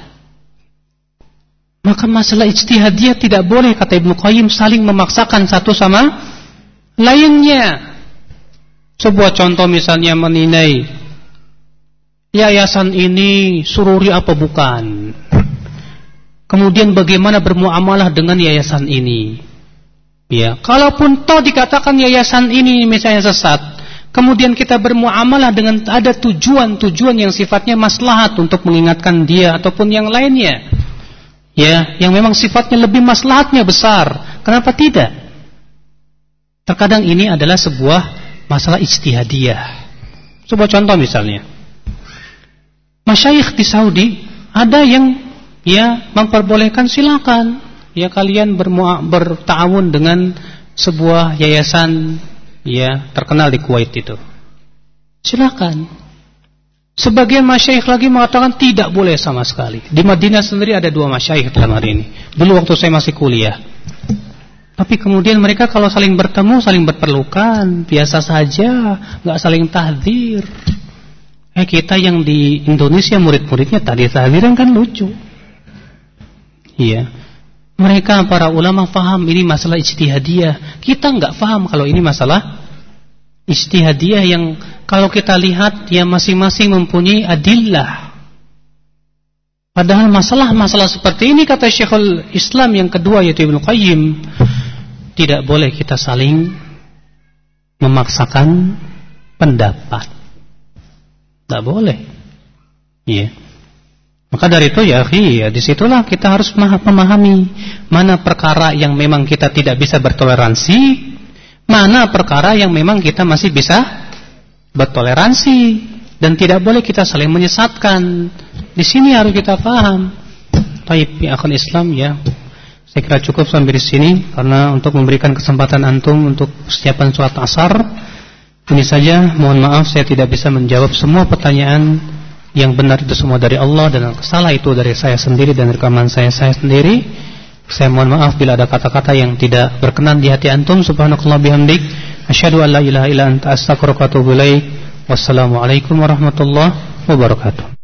maka masalah ijtihadiyah tidak boleh, kata Ibnu Qayyim, saling memaksakan satu sama lainnya. Sebuah contoh misalnya menilai yayasan ini sururi apa bukan, kemudian bagaimana bermuamalah dengan yayasan ini. Ya, kalaupun toh dikatakan yayasan ini misalnya sesat, kemudian kita bermuamalah dengan ada tujuan-tujuan yang sifatnya maslahat untuk mengingatkan dia ataupun yang lainnya, ya, yang memang sifatnya lebih maslahatnya besar, kenapa tidak? Terkadang ini adalah sebuah masalah ijtihadiyah. Sebuah contoh misalnya, masyayikh di Saudi ada yang ya memperbolehkan, silakan ya kalian bermua, berta'awun dengan sebuah yayasan ya terkenal di Kuwait itu, silakan. Sebagian masyayikh lagi mengatakan tidak boleh sama sekali. Di Madinah sendiri ada dua masyayikh dalam hari ini, dulu waktu saya masih kuliah. Tapi kemudian mereka kalau saling bertemu, saling berpelukan, biasa saja, nggak saling tahdzir. Eh kita yang di Indonesia murid-muridnya tadi tahdziran kan lucu. Iya. Mereka para ulama faham ini masalah ijtihadiyah. Kita nggak faham kalau ini masalah ijtihadiyah yang kalau kita lihat ya masing-masing mempunyai adillah. Padahal masalah-masalah seperti ini, kata Syekhul Islam yang kedua yaitu Ibnu Qayyim, tidak boleh kita saling memaksakan pendapat. Tidak boleh. Iya. Maka dari itu ya, ya disitulah kita harus memahami mana perkara yang memang kita tidak bisa bertoleransi, mana perkara yang memang kita masih bisa bertoleransi, dan tidak boleh kita saling menyesatkan. Di sini harus kita paham. Taib ya akhul Islam ya. Saya kira cukup sampai di sini karena untuk memberikan kesempatan antum untuk persiapan sholat asar. Ini saja, mohon maaf saya tidak bisa menjawab semua pertanyaan. Yang benar itu semua dari Allah dan yang salah itu dari saya sendiri dan rekaman saya saya sendiri. Saya mohon maaf bila ada kata-kata yang tidak berkenan di hati antum. Subhanakallah bihamdik, asyhadu an la ilaha illa anta astaghfiruka wa atubu ilaik. Wassalamualaikum warahmatullahi wabarakatuh.